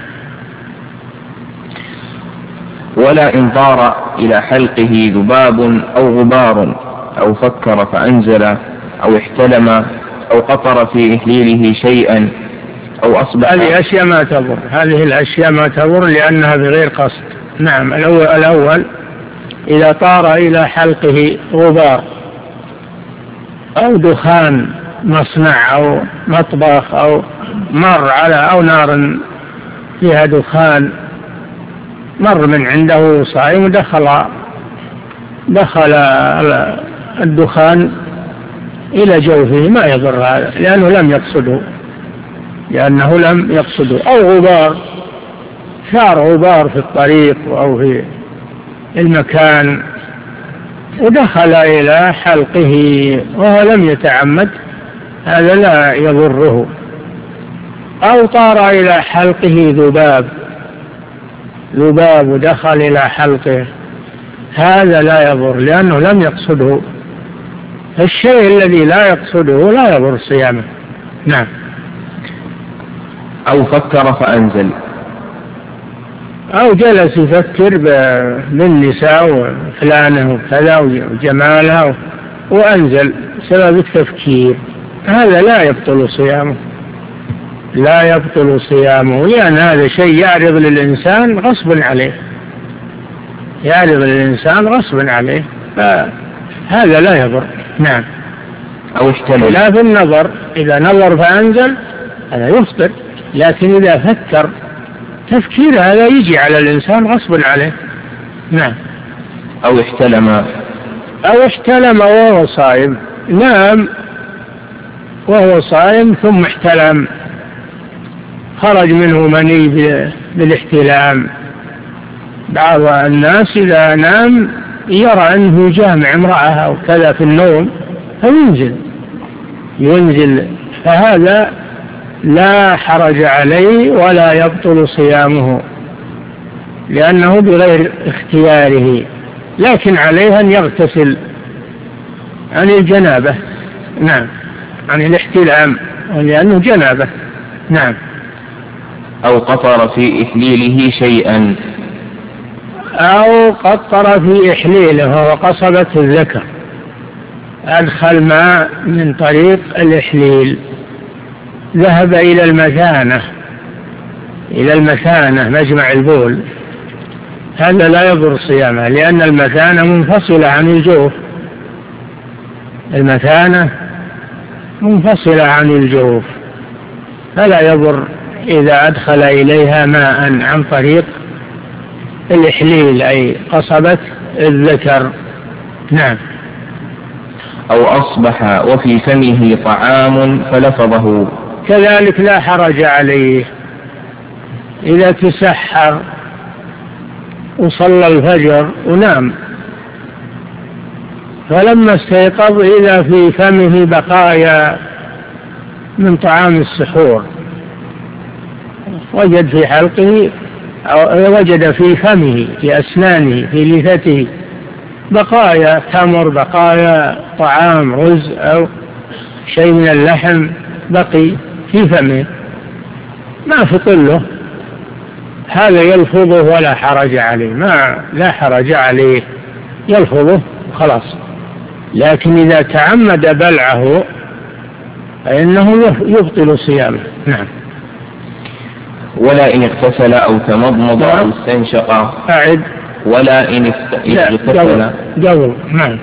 ولا إن طار إلى حلقه ذباب أو غبار أو فكر فأنزل أو احتلم أو قطر في إحليله شيئا أو أصبح. هذه أشياء ما تضر، هذه الأشياء ما تضر لأنها بغير قصد. نعم. الأول, الأول إذا طار إلى حلقه غبار أو دخان مصنع أو مطبخ أو مر على أو نار فيها دخان، مر من عنده صائم ودخل دخل الدخان إلى جوفه ما يضر هذا لأنه لم يقصده، لأنه لم يقصده. أو غبار، شار غبار في الطريق أو في المكان ودخل إلى حلقه وهو لم يتعمد هذا لا يضره. أو طار إلى حلقه ذباب، ذباب ودخل إلى حلقه هذا لا يضر لأنه لم يقصده، الشيء الذي لا يقصده لا يضر صيامه. نعم. أو فكر فأنزل، أو جلس يفكر بالنساء وفلانه وكذا وجمالها وأنزل سبب التفكير، هذا لا يبطل صيامه، لا يبطل صيامه لأن هذا شيء يعرض للإنسان غصبا عليه، يعرض للإنسان غصبا عليه فهذا لا يضر. نعم. أو احتمل. لا في النظر، إذا نظر فأنزل هذا يفطر، لكن إذا فكر تفكير هذا يجي على الإنسان غصبا عليه. نعم. أو احتلم، أو احتلم وهو صائم، نام وهو صائم ثم احتلم، خرج منه مني بالاحتلام. بعض الناس إذا نام يرى أنه جامع امرأة أو كذا في النوم فينزل ينزل فهذا لا حرج عليه ولا يبطل صيامه لأنه بغير اختياره، لكن عليه أن يغتسل عن الجنابة. نعم. عن الاحتلام لأنه جنابة. نعم. أو قطر في إحليله شيئا، أو قطر في إحليله وهو قصبة الذكر، أدخل ماء من طريق الإحليل، ذهب إلى المثانة، إلى المثانة مجمع البول، هذا لا يضر صيامه لأن المثانة منفصلة عن الجوف، المثانة منفصلة عن الجوف فلا يضر إذا أدخل إليها ماء عن طريق الإحليل أي قصبة الذكر. نعم. أو أصبح وفي فمه طعام فلفظه، كذلك لا حرج عليه إذا تسحر وصلى الفجر ونام فلما استيقظ إذا في فمه بقايا من طعام السحور، وجد في حلقه أو وجد في فمه في أسنانه في لثته بقايا تمر، بقايا طعام رز أو شيء من اللحم بقي في فمه ما فطله، هذا يلفظه ولا حرج عليه، ما لا حرج عليه، يلفظه خلاص. لكن إذا تعمد بلعه فإنه يبطل صيامه. نعم. ولا إن اغتسل أو تمضمض أو استنشق. أعد. ولا إن اغتسل. قبل. نعم.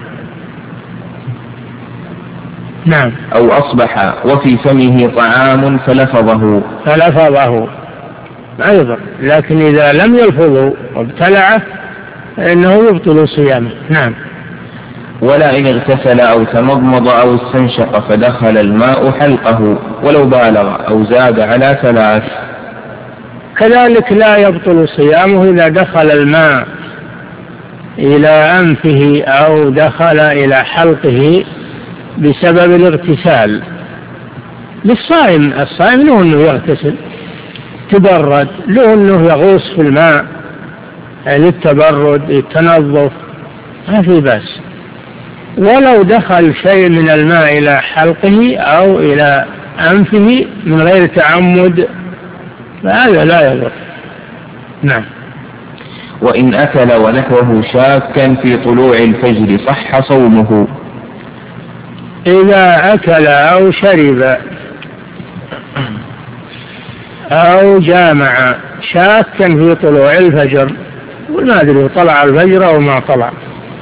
نعم. أو أصبح وفي فمه طعام فلفظه. فلفظه أيضا، لكن إذا لم يلفظه وابتلعه فإنه يبطل صيامه. نعم. ولا إن اغتسل أو تمضمض أو استنشق فدخل الماء حلقه ولو بالغ أو زاد على ثلاث. كذلك لا يبطل صيامه إذا دخل الماء إلى أنفه أو دخل إلى حلقه بسبب الاغتسال. للصائم، الصائم له أنه يغتسل تبرد، له أنه يغوص في الماء للتبرد يتنظف، ما في بأس. ولو دخل شيء من الماء إلى حلقه أو إلى أنفه من غير تعمد فهذا لا يضر. نعم. وإن أكل ونحوه شاكا في طلوع الفجر صح صومه. إذا أكل أو شرب أو جامع شاكا في طلوع الفجر، وما أدري طلع الفجر أو ما طلع،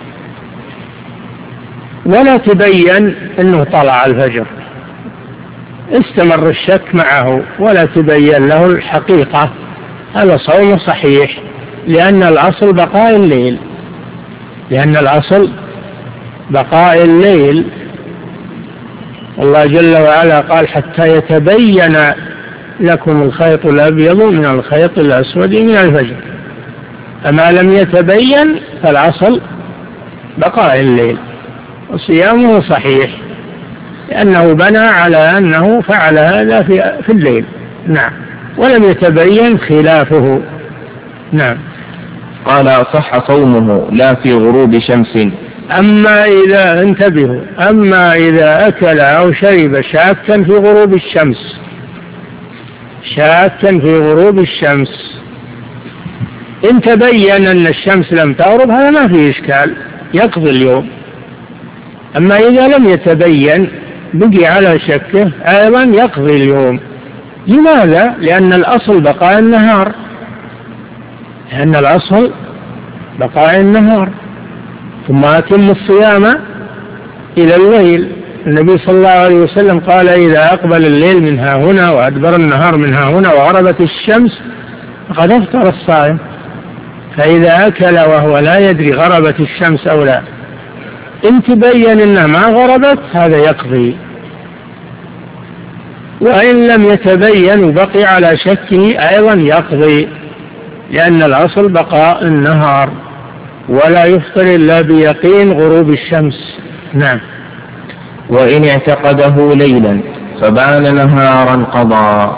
ولا تبين أنه طلع الفجر، استمر الشك معه ولا تبين له الحقيقة، هذا صوم صحيح، لأن الأصل بقاء الليل، لأن الأصل بقاء الليل. الله جل وعلا قال حتى يتبين لكم الخيط الأبيض من الخيط الأسود من الفجر، فما لم يتبين فالأصل بقاء الليل، وصيامه صحيح لأنه بنى على أنه فعل هذا في, في الليل. نعم. ولم يتبين خلافه. نعم. قال صح صومه لا في غروب شمس. أما إذا انتبهوا أما إذا أكل أو شرب شاكا في غروب الشمس، شاكا في غروب الشمس إن تبين أن الشمس لم تغرب هذا ما فيه إشكال، يقضي اليوم. أما إذا لم يتبين بقي على شكه أيضا يقضي اليوم. لماذا؟ لأن الأصل بقاء النهار، لأن الأصل بقاء النهار. ثم أتم الصيام إلى الليل. النبي صلى الله عليه وسلم قال إذا أقبل الليل من ها هنا وأدبر النهار من ها هنا وغربت الشمس فقد أفطر الصائم. فإذا أكل وهو لا يدري غربت الشمس أو لا، إن تبين إنها ما غربت هذا يقضي، وإن لم يتبين وبقي على شكه أيضا يقضي، لأن الأصل بقاء النهار، ولا يفطر إلا بيقين غروب الشمس. نعم. وإن اعتقده ليلا فبان نهارا قضى.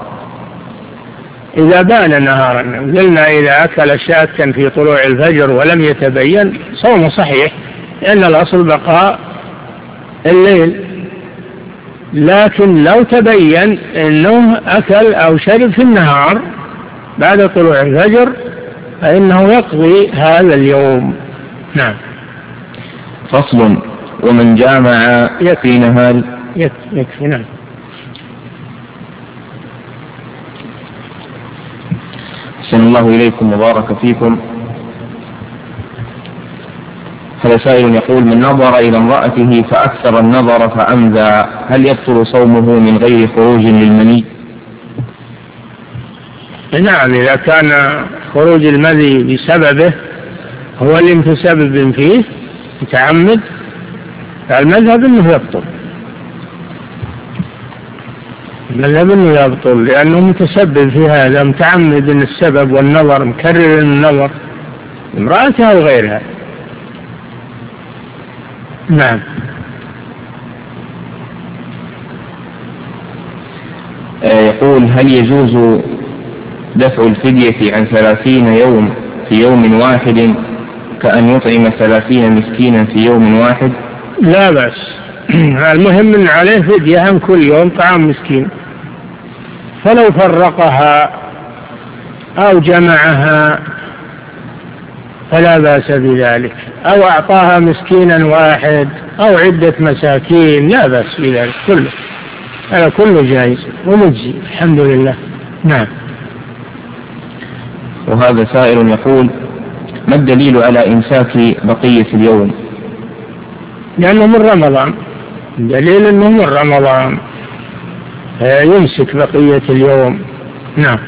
إذا بان نهارا، قلنا إذا أكل شاكا في طلوع الفجر ولم يتبين صوم صحيح، لأن الأصل بقاء الليل. لكن لو تبين أنه أكل أو شرب في النهار بعد طلوع الفجر فإنه يقضي هذا اليوم. نعم. فصل. ومن جامع في نهار. يكفي. نعم. أحسن الله إليكم وبارك فيكم. هذا سائل يقول من نظر إلى امرأته فأكثر النظر فأمذى هل يبطل صومه من غير خروج للمني؟ نعم. إذا كان خروج المذي بسببه هو اللي متسبب فيه متعمد فالمذهب أنه يبطل، المذهب أنه يبطل لأنه متسبب في هذا، متعمد من السبب والنظر، مكرر النظر امرأتها وغيرها. نعم. يقول هل يجوز دفع الفدية عن ثلاثين يوم في يوم واحد كأن يطعم ثلاثين مسكينا في يوم واحد؟ لا بأس. المهم أن عليه فدية عن كل يوم طعام مسكين، فلو فرقها أو جمعها فلا بأس بذلك، أو أعطاها مسكينا واحد أو عدة مساكين لا بأس بذلك، كله هذا كله جائز ومجزي الحمد لله. نعم. وهذا سائل يقول: ما الدليل على إمساك بقية اليوم؟ لأنه من رمضان، دليل أنه من رمضان يمسك بقية اليوم. نعم.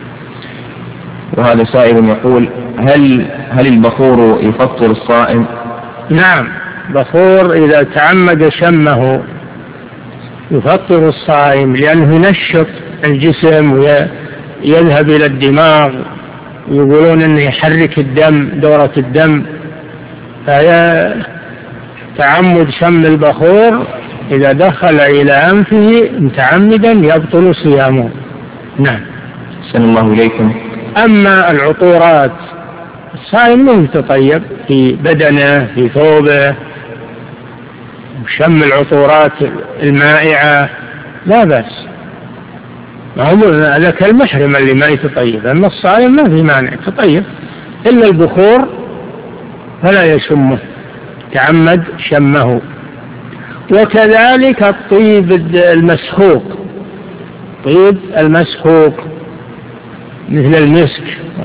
وهذا سائل يقول: هل هل البخور يفطر الصائم؟ نعم، بخور إذا تعمد شمه يفطر الصائم، لأنه ينشط الجسم ويذهب إلى الدماغ، يقولون أنه يحرك الدم، دورة الدم، فهي تعمد شم البخور إذا دخل إلى أنفه متعمدا يبطل صيامه. نعم. أحسن الله إليكم. أما العطورات الصائم من يتطيب في بدنه في ثوبه، شم العطورات المائعة لا بأس، هذا كالمحرم اللي ما يتطيب، أما الصائم ما في مانع يتطيب، إلا البخور فلا يشمه، تعمد شمه. وكذلك الطيب المسحوق، طيب المسحوق مثل المسك،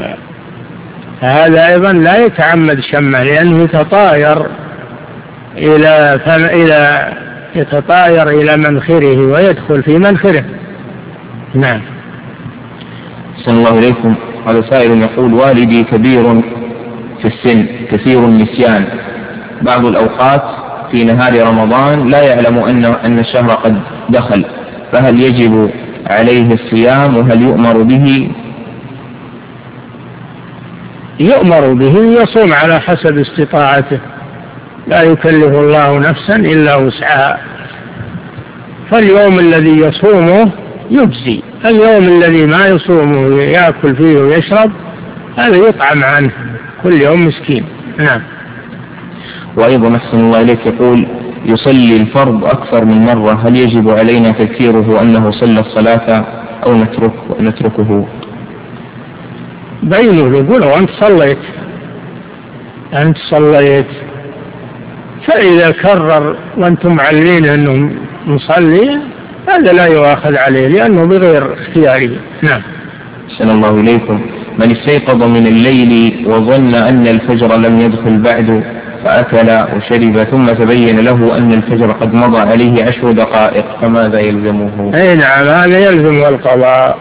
هذا أيضا لا يتعمد شمه، لأنه يتطاير إلى إلى يتطاير إلى منخره ويدخل في منخره. نعم. أحسن الله إليكم. هذا سائل يقول: والدي كبير في السن كثير النسيان، بعض الأوقات في نهار رمضان لا يعلم أن أن الشهر قد دخل، فهل يجب عليه الصيام وهل يؤمر به؟ يؤمر به، يصوم على حسب استطاعته، لا يكلف الله نفسا إلا وسعها، فاليوم الذي يصومه يجزي، اليوم الذي ما يصومه يأكل فيه ويشرب هذا يطعم عنه كل يوم مسكين. نعم. وأيضا أحسن الله إليك يقول: يصلي الفرض أكثر من مرة، هل يجب علينا تذكيره أنه صلى الصلاة أو نترك نتركه؟ بينه، يقول: وأنت صليت أنت صليت فإذا كرر وأنتم معلمين أنه مصلي هذا لا يؤاخذ عليه لأنه بغير اختياره. نعم. أحسن الله إليكم. من استيقظ من الليل وظن أن الفجر لم يدخل بعد فأكل وشرب ثم تبين له أن الفجر قد مضى عليه عشر دقائق، فماذا يلزمه؟ أي نعم، هذا يلزم القضاء،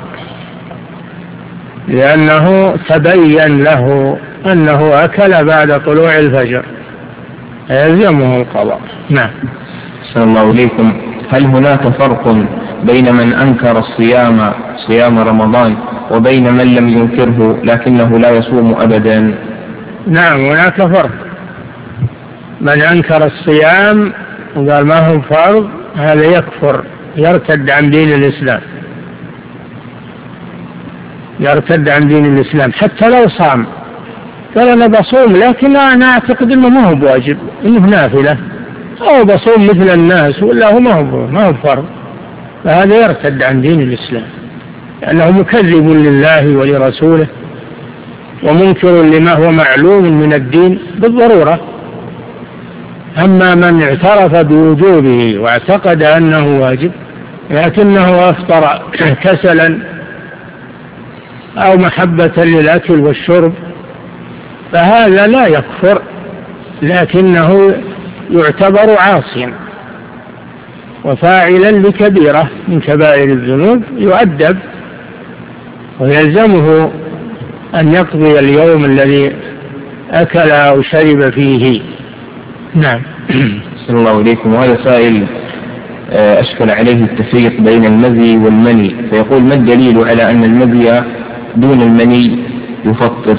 لأنه تبين له أنه أكل بعد طلوع الفجر، يلزمه القضاء. نعم. أحسن الله إليكم. هل هناك فرق بين من أنكر الصيام صيام رمضان وبين من لم ينكره لكنه لا يصوم أبدا؟ نعم، هناك فرق. من أنكر الصيام وقال ما هو فرض هذا يكفر، يرتد عن دين الإسلام، يرتد عن دين الإسلام حتى لو صام، قال أنا بصوم لكن أنا أعتقد أنه ما هو بواجب، أنه نافلة، أو بصوم مثل الناس، ولا هو ما هو ما هو فرض، فهذا يرتد عن دين الإسلام لأنه مكذب لله ولرسوله ومنكر لما هو معلوم من الدين بالضرورة. أما من اعترف بوجوبه واعتقد أنه واجب لكنه أفطر كسلا أو محبة للأكل والشرب فهذا لا يكفر، لكنه يعتبر عاصيا وفاعلا لكبيرة من كبائر الذنوب، يؤدب ويلزمه أن يقضي اليوم الذي أكل أو شرب فيه. نعم. صلى الله عليكم. وهذا سائل أشكل عليه التفريق بين المذي والمني، فيقول: ما الدليل على أن المذي دون المني يفطر؟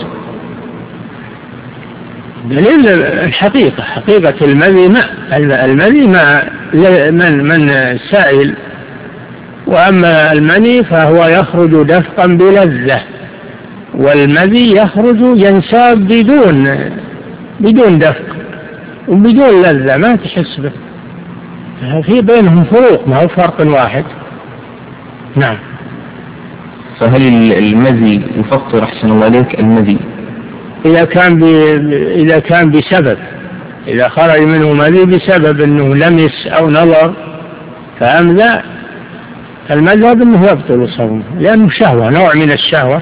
دليل الحقيقة، حقيقة المذي ماء، المذي ماء من من سائل، وأما المني فهو يخرج دفقا بلذة والمذي يخرج ينساب بدون بدون دفق وبدون لذة، ما تحس به، في بينهم فروق، ما هو فرق واحد. نعم. فهل المذي يفطر أحسن الله عليك المذي إذا كان ب... إذا كان بسبب، إذا خرج منه مذي بسبب أنه لمس أو نظر فأمذى، المذهب أنه يبطل صومه لأنه شهوة، نوع من الشهوة.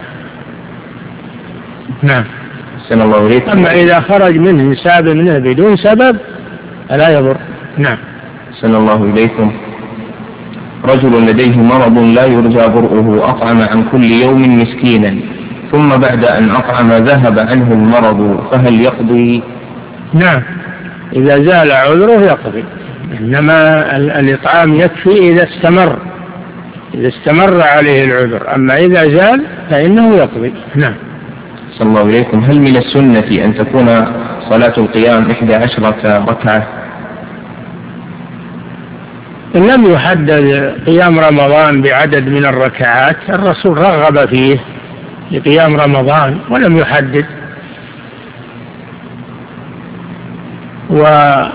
نعم. أحسن الله عليك. أما إذا خرج منه سبب منه بدون سبب فلا يضر. نعم. أحسن الله إليكم. رجل لديه مرض لا يرجى برؤه أطعم عن كل يوم مسكينا، ثم بعد أن أطعم ذهب عنه المرض، فهل يقضي؟ نعم، إذا زال عذره يقضي، إنما الإطعام يكفي إذا استمر إذا استمر عليه العذر، أما إذا زال فإنه يقضي. نعم. صلى الله عليكم. هل من السنة أن تكون صلاة القيام إحدى عشرة ركعة؟ إن لم يحدد قيام رمضان بعدد من الركعات، الرسول رغب فيه لقيام رمضان ولم يحدد، وهذا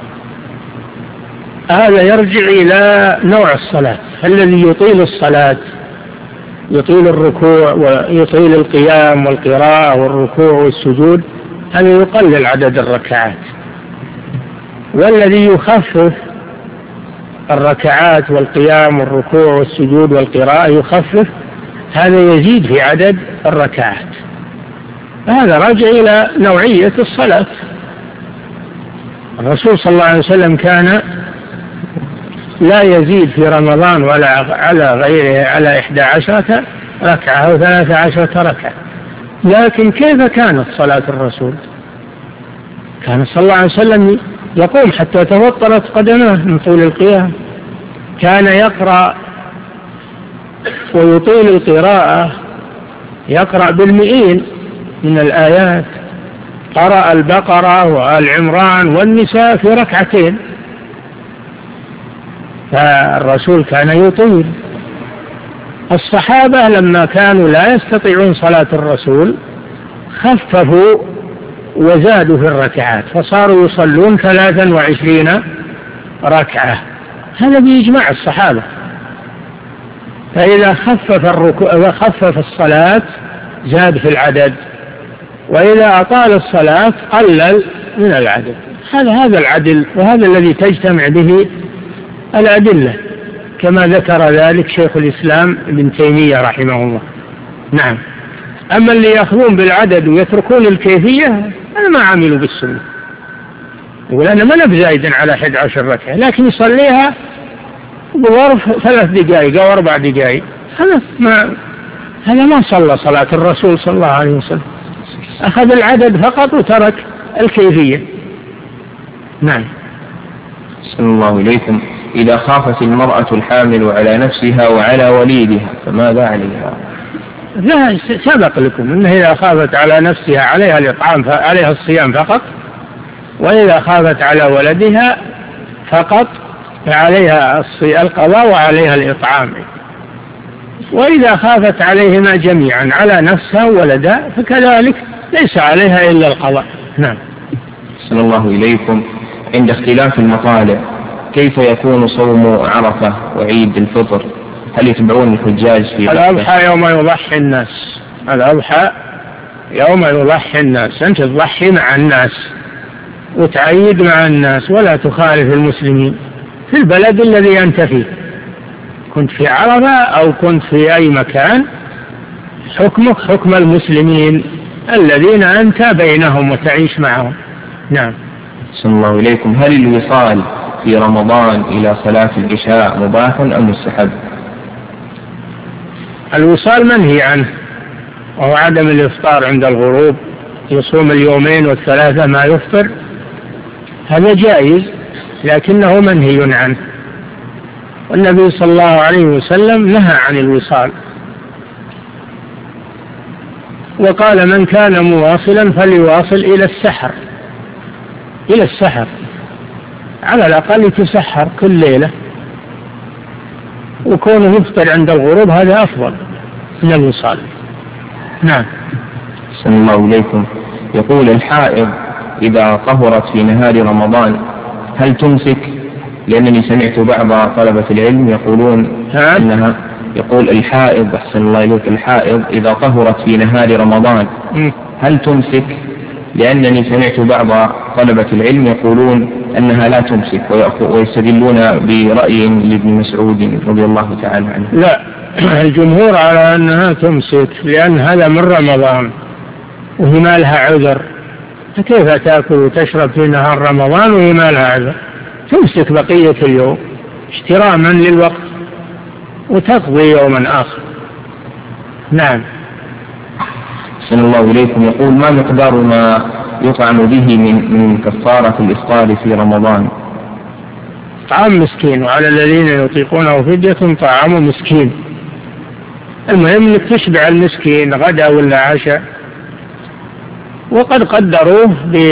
يرجع إلى نوع الصلاة. الذي يطيل الصلاة، يطيل الركوع ويطيل القيام والقراءة والركوع والسجود، هذا يقلل عدد الركعات. والذي يخفف الركعات والقيام والركوع والسجود والقراءة يخفف، هذا يزيد في عدد الركعات. هذا راجع إلى نوعية الصلاة. الرسول صلى الله عليه وسلم كان لا يزيد في رمضان ولا على غيره على إحدى عشرة ركعة أو ثلاثة عشرة ركعة. لكن كيف كانت صلاة الرسول؟ كان صلى الله عليه وسلم يقوم حتى توطرت قدماه من طول القيام، كان يقرأ ويطيل القراءة، يقرأ بالمئين من الآيات، قرأ البقرة وآل عمران والنساء في ركعتين. فالرسول كان يطيل. الصحابة لما كانوا لا يستطيعون صلاة الرسول خففوا وزادوا في الركعات، فصاروا يصلون ثلاثا وعشرين ركعة. هذا بإجماع الصحابة. فإذا خفف الركوع وخفف الصلاة زاد في العدد، وإذا أطال الصلاة قلل من العدد. هذا هذا العدل، وهذا الذي تجتمع به الأدلة، كما ذكر ذلك شيخ الإسلام ابن تيمية رحمه الله. نعم. أما اللي يأخذون بالعدد ويتركون الكيفية، أنا ما عملوا بالسنة. يقول أنا ما نبزايد على أحد عشر ركعة، لكن يصليها بظرف ثلاث دقائق أو أربع دقائق، هذا ما هذا ما صلى صلاة الرسول صلى الله عليه وسلم. أخذ العدد فقط وترك الكيفية. نعم. صلى الله إليكم. إذا خافت المرأة الحامل على نفسها وعلى وليدها فماذا عليها؟ لا، سبق لكم أنه إذا خافت على نفسها عليها الإطعام عليها الصيام فقط، وإذا خافت على ولدها فقط فعليها القضاء وعليها الإطعام. وإذا خافت عليهما جميعا على نفسها وولدها فكذلك ليس عليها إلا القضاء. نعم. صلى الله إليكم. عند اختلاف المطالع كيف يكون صوم عرفة وعيد الفطر؟ هل يتبعون الحجاج في الأضحى يوم يضحي الناس؟ الأضحى يوم يضحي الناس، أنت تضحي مع الناس وتعيد مع الناس ولا تخالف المسلمين في البلد الذي أنت فيه، كنت في عرفة أو كنت في أي مكان، حكمك حكم المسلمين الذين أنت بينهم وتعيش معهم. نعم. صلى الله إليكم. هل الوصال في رمضان إلى صلاة العشاء مباح أم مستحب؟ الوصال منهي عنه، وهو عدم الإفطار عند الغروب، يصوم اليومين والثلاثة ما يفطر، هذا جائز لكنه منهي عنه. والنبي صلى الله عليه وسلم نهى عن الوصال، وقال من كان مواصلا فليواصل إلى السحر، إلى السحر على الأقل يتسحر كل ليلة، وكونه يفطر عند الغروب هذا أفضل من الوصال. نعم. أحسن الله إليكم. يقول الحائض إذا طهرت في نهار رمضان هل تمسك؟ لأنني سمعت بعض طلبة العلم يقولون أنها يقول الحائض أحسن الله إليك الحائض إذا طهرت في نهار رمضان هل تمسك؟ لأنني سمعت بعض طلبة العلم يقولون أنها لا تمسك ويستدلون برأي لابن مسعود رضي الله تعالى عنه. لا، الجمهور على أنها تمسك لأن هذا من رمضان وهي ما لها عذر، فكيف تأكل وتشرب في نهار رمضان وهي ما لها عذر؟ تمسك بقية اليوم احتراما للوقت وتقضي يوما آخر. نعم. أحسن الله إليكم. يقول ما مقدار ما يطعم به من من كفارة الإفطار في رمضان؟ طعام مسكين، وعلى الذين يطيقونه فدية طعام مسكين. المهم انك تشبع المسكين غدا ولا عشاء، وقد قدروه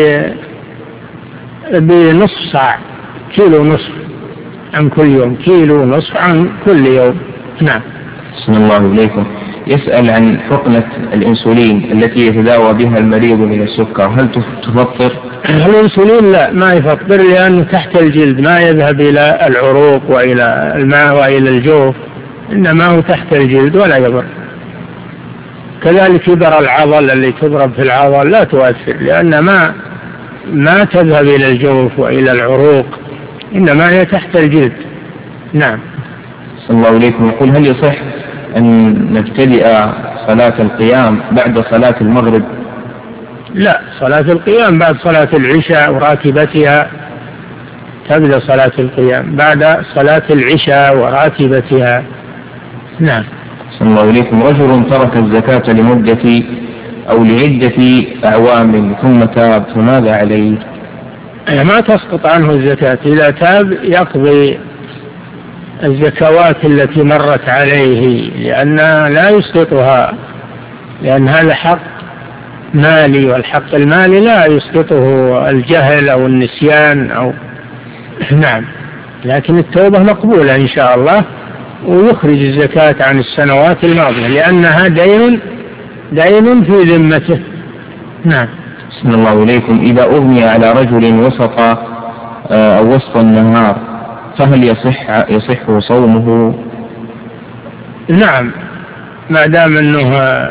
بنصف ساعة، كيلو نصف عن كل يوم، كيلو نصف عن كل يوم. نعم. أحسن الله إليكم. يسأل عن حقنة الإنسولين التي يتداوى بها المريض من السكر هل تفطر؟ الإنسولين لا، ما يفطر لأنه تحت الجلد، ما يذهب إلى العروق وإلى الماء وإلى الجوف، إنما هو تحت الجلد ولا يضر. كذلك إبر العضل اللي تضرب في العضل لا تؤثر، لأن ما ما تذهب إلى الجوف وإلى العروق، إنما هي تحت الجلد. نعم. صلى الله عليكم. يقول هل يصح أن نبتدئ صلاة القيام بعد صلاة المغرب؟ لا، صلاة القيام بعد صلاة العشاء وراتبتها، تبدأ صلاة القيام بعد صلاة العشاء وراتبتها. نعم. صلى الله عليكم. رجل ترك الزكاة لمدة أو لعدة أعوام ثم تاب فماذا عليه؟ ما تسقط عنه الزكاة، إذا تاب يقضي الزكوات التي مرت عليه، لأن لا يسقطها، لأن هذا حق مالي، والحق المالي لا يسقطه الجهل أو النسيان أو نعم. لكن التوبة مقبولة إن شاء الله، ويخرج الزكاة عن السنوات الماضية لأنها دين دين في ذمته. نعم. بسم الله عليكم. إذا أغمي على رجل وسط أو وسط النهار فهل يصح يصح صومه؟ نعم، ما دام أنه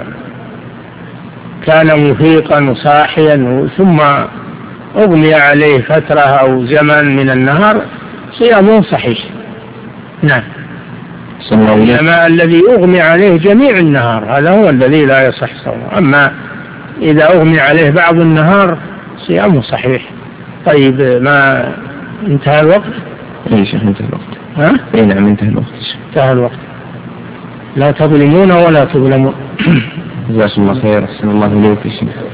كان مفيقا وصاحيا ثم أغمي عليه فترة أو زمن من النهار صيامه صحيح. نعم. إنما الذي أغمي عليه جميع النهار هذا هو الذي لا يصح صومه، أما إذا أغمي عليه بعض النهار صيامه صحيح. طيب، ما انتهى الوقت؟ اي شيخ انتهى الوقت. ها؟ اي نعم انتهى الوقت. انتهى الوقت. لا تظلمون ولا تظلمون. جزاكم الله خير. أحسن الله إليك.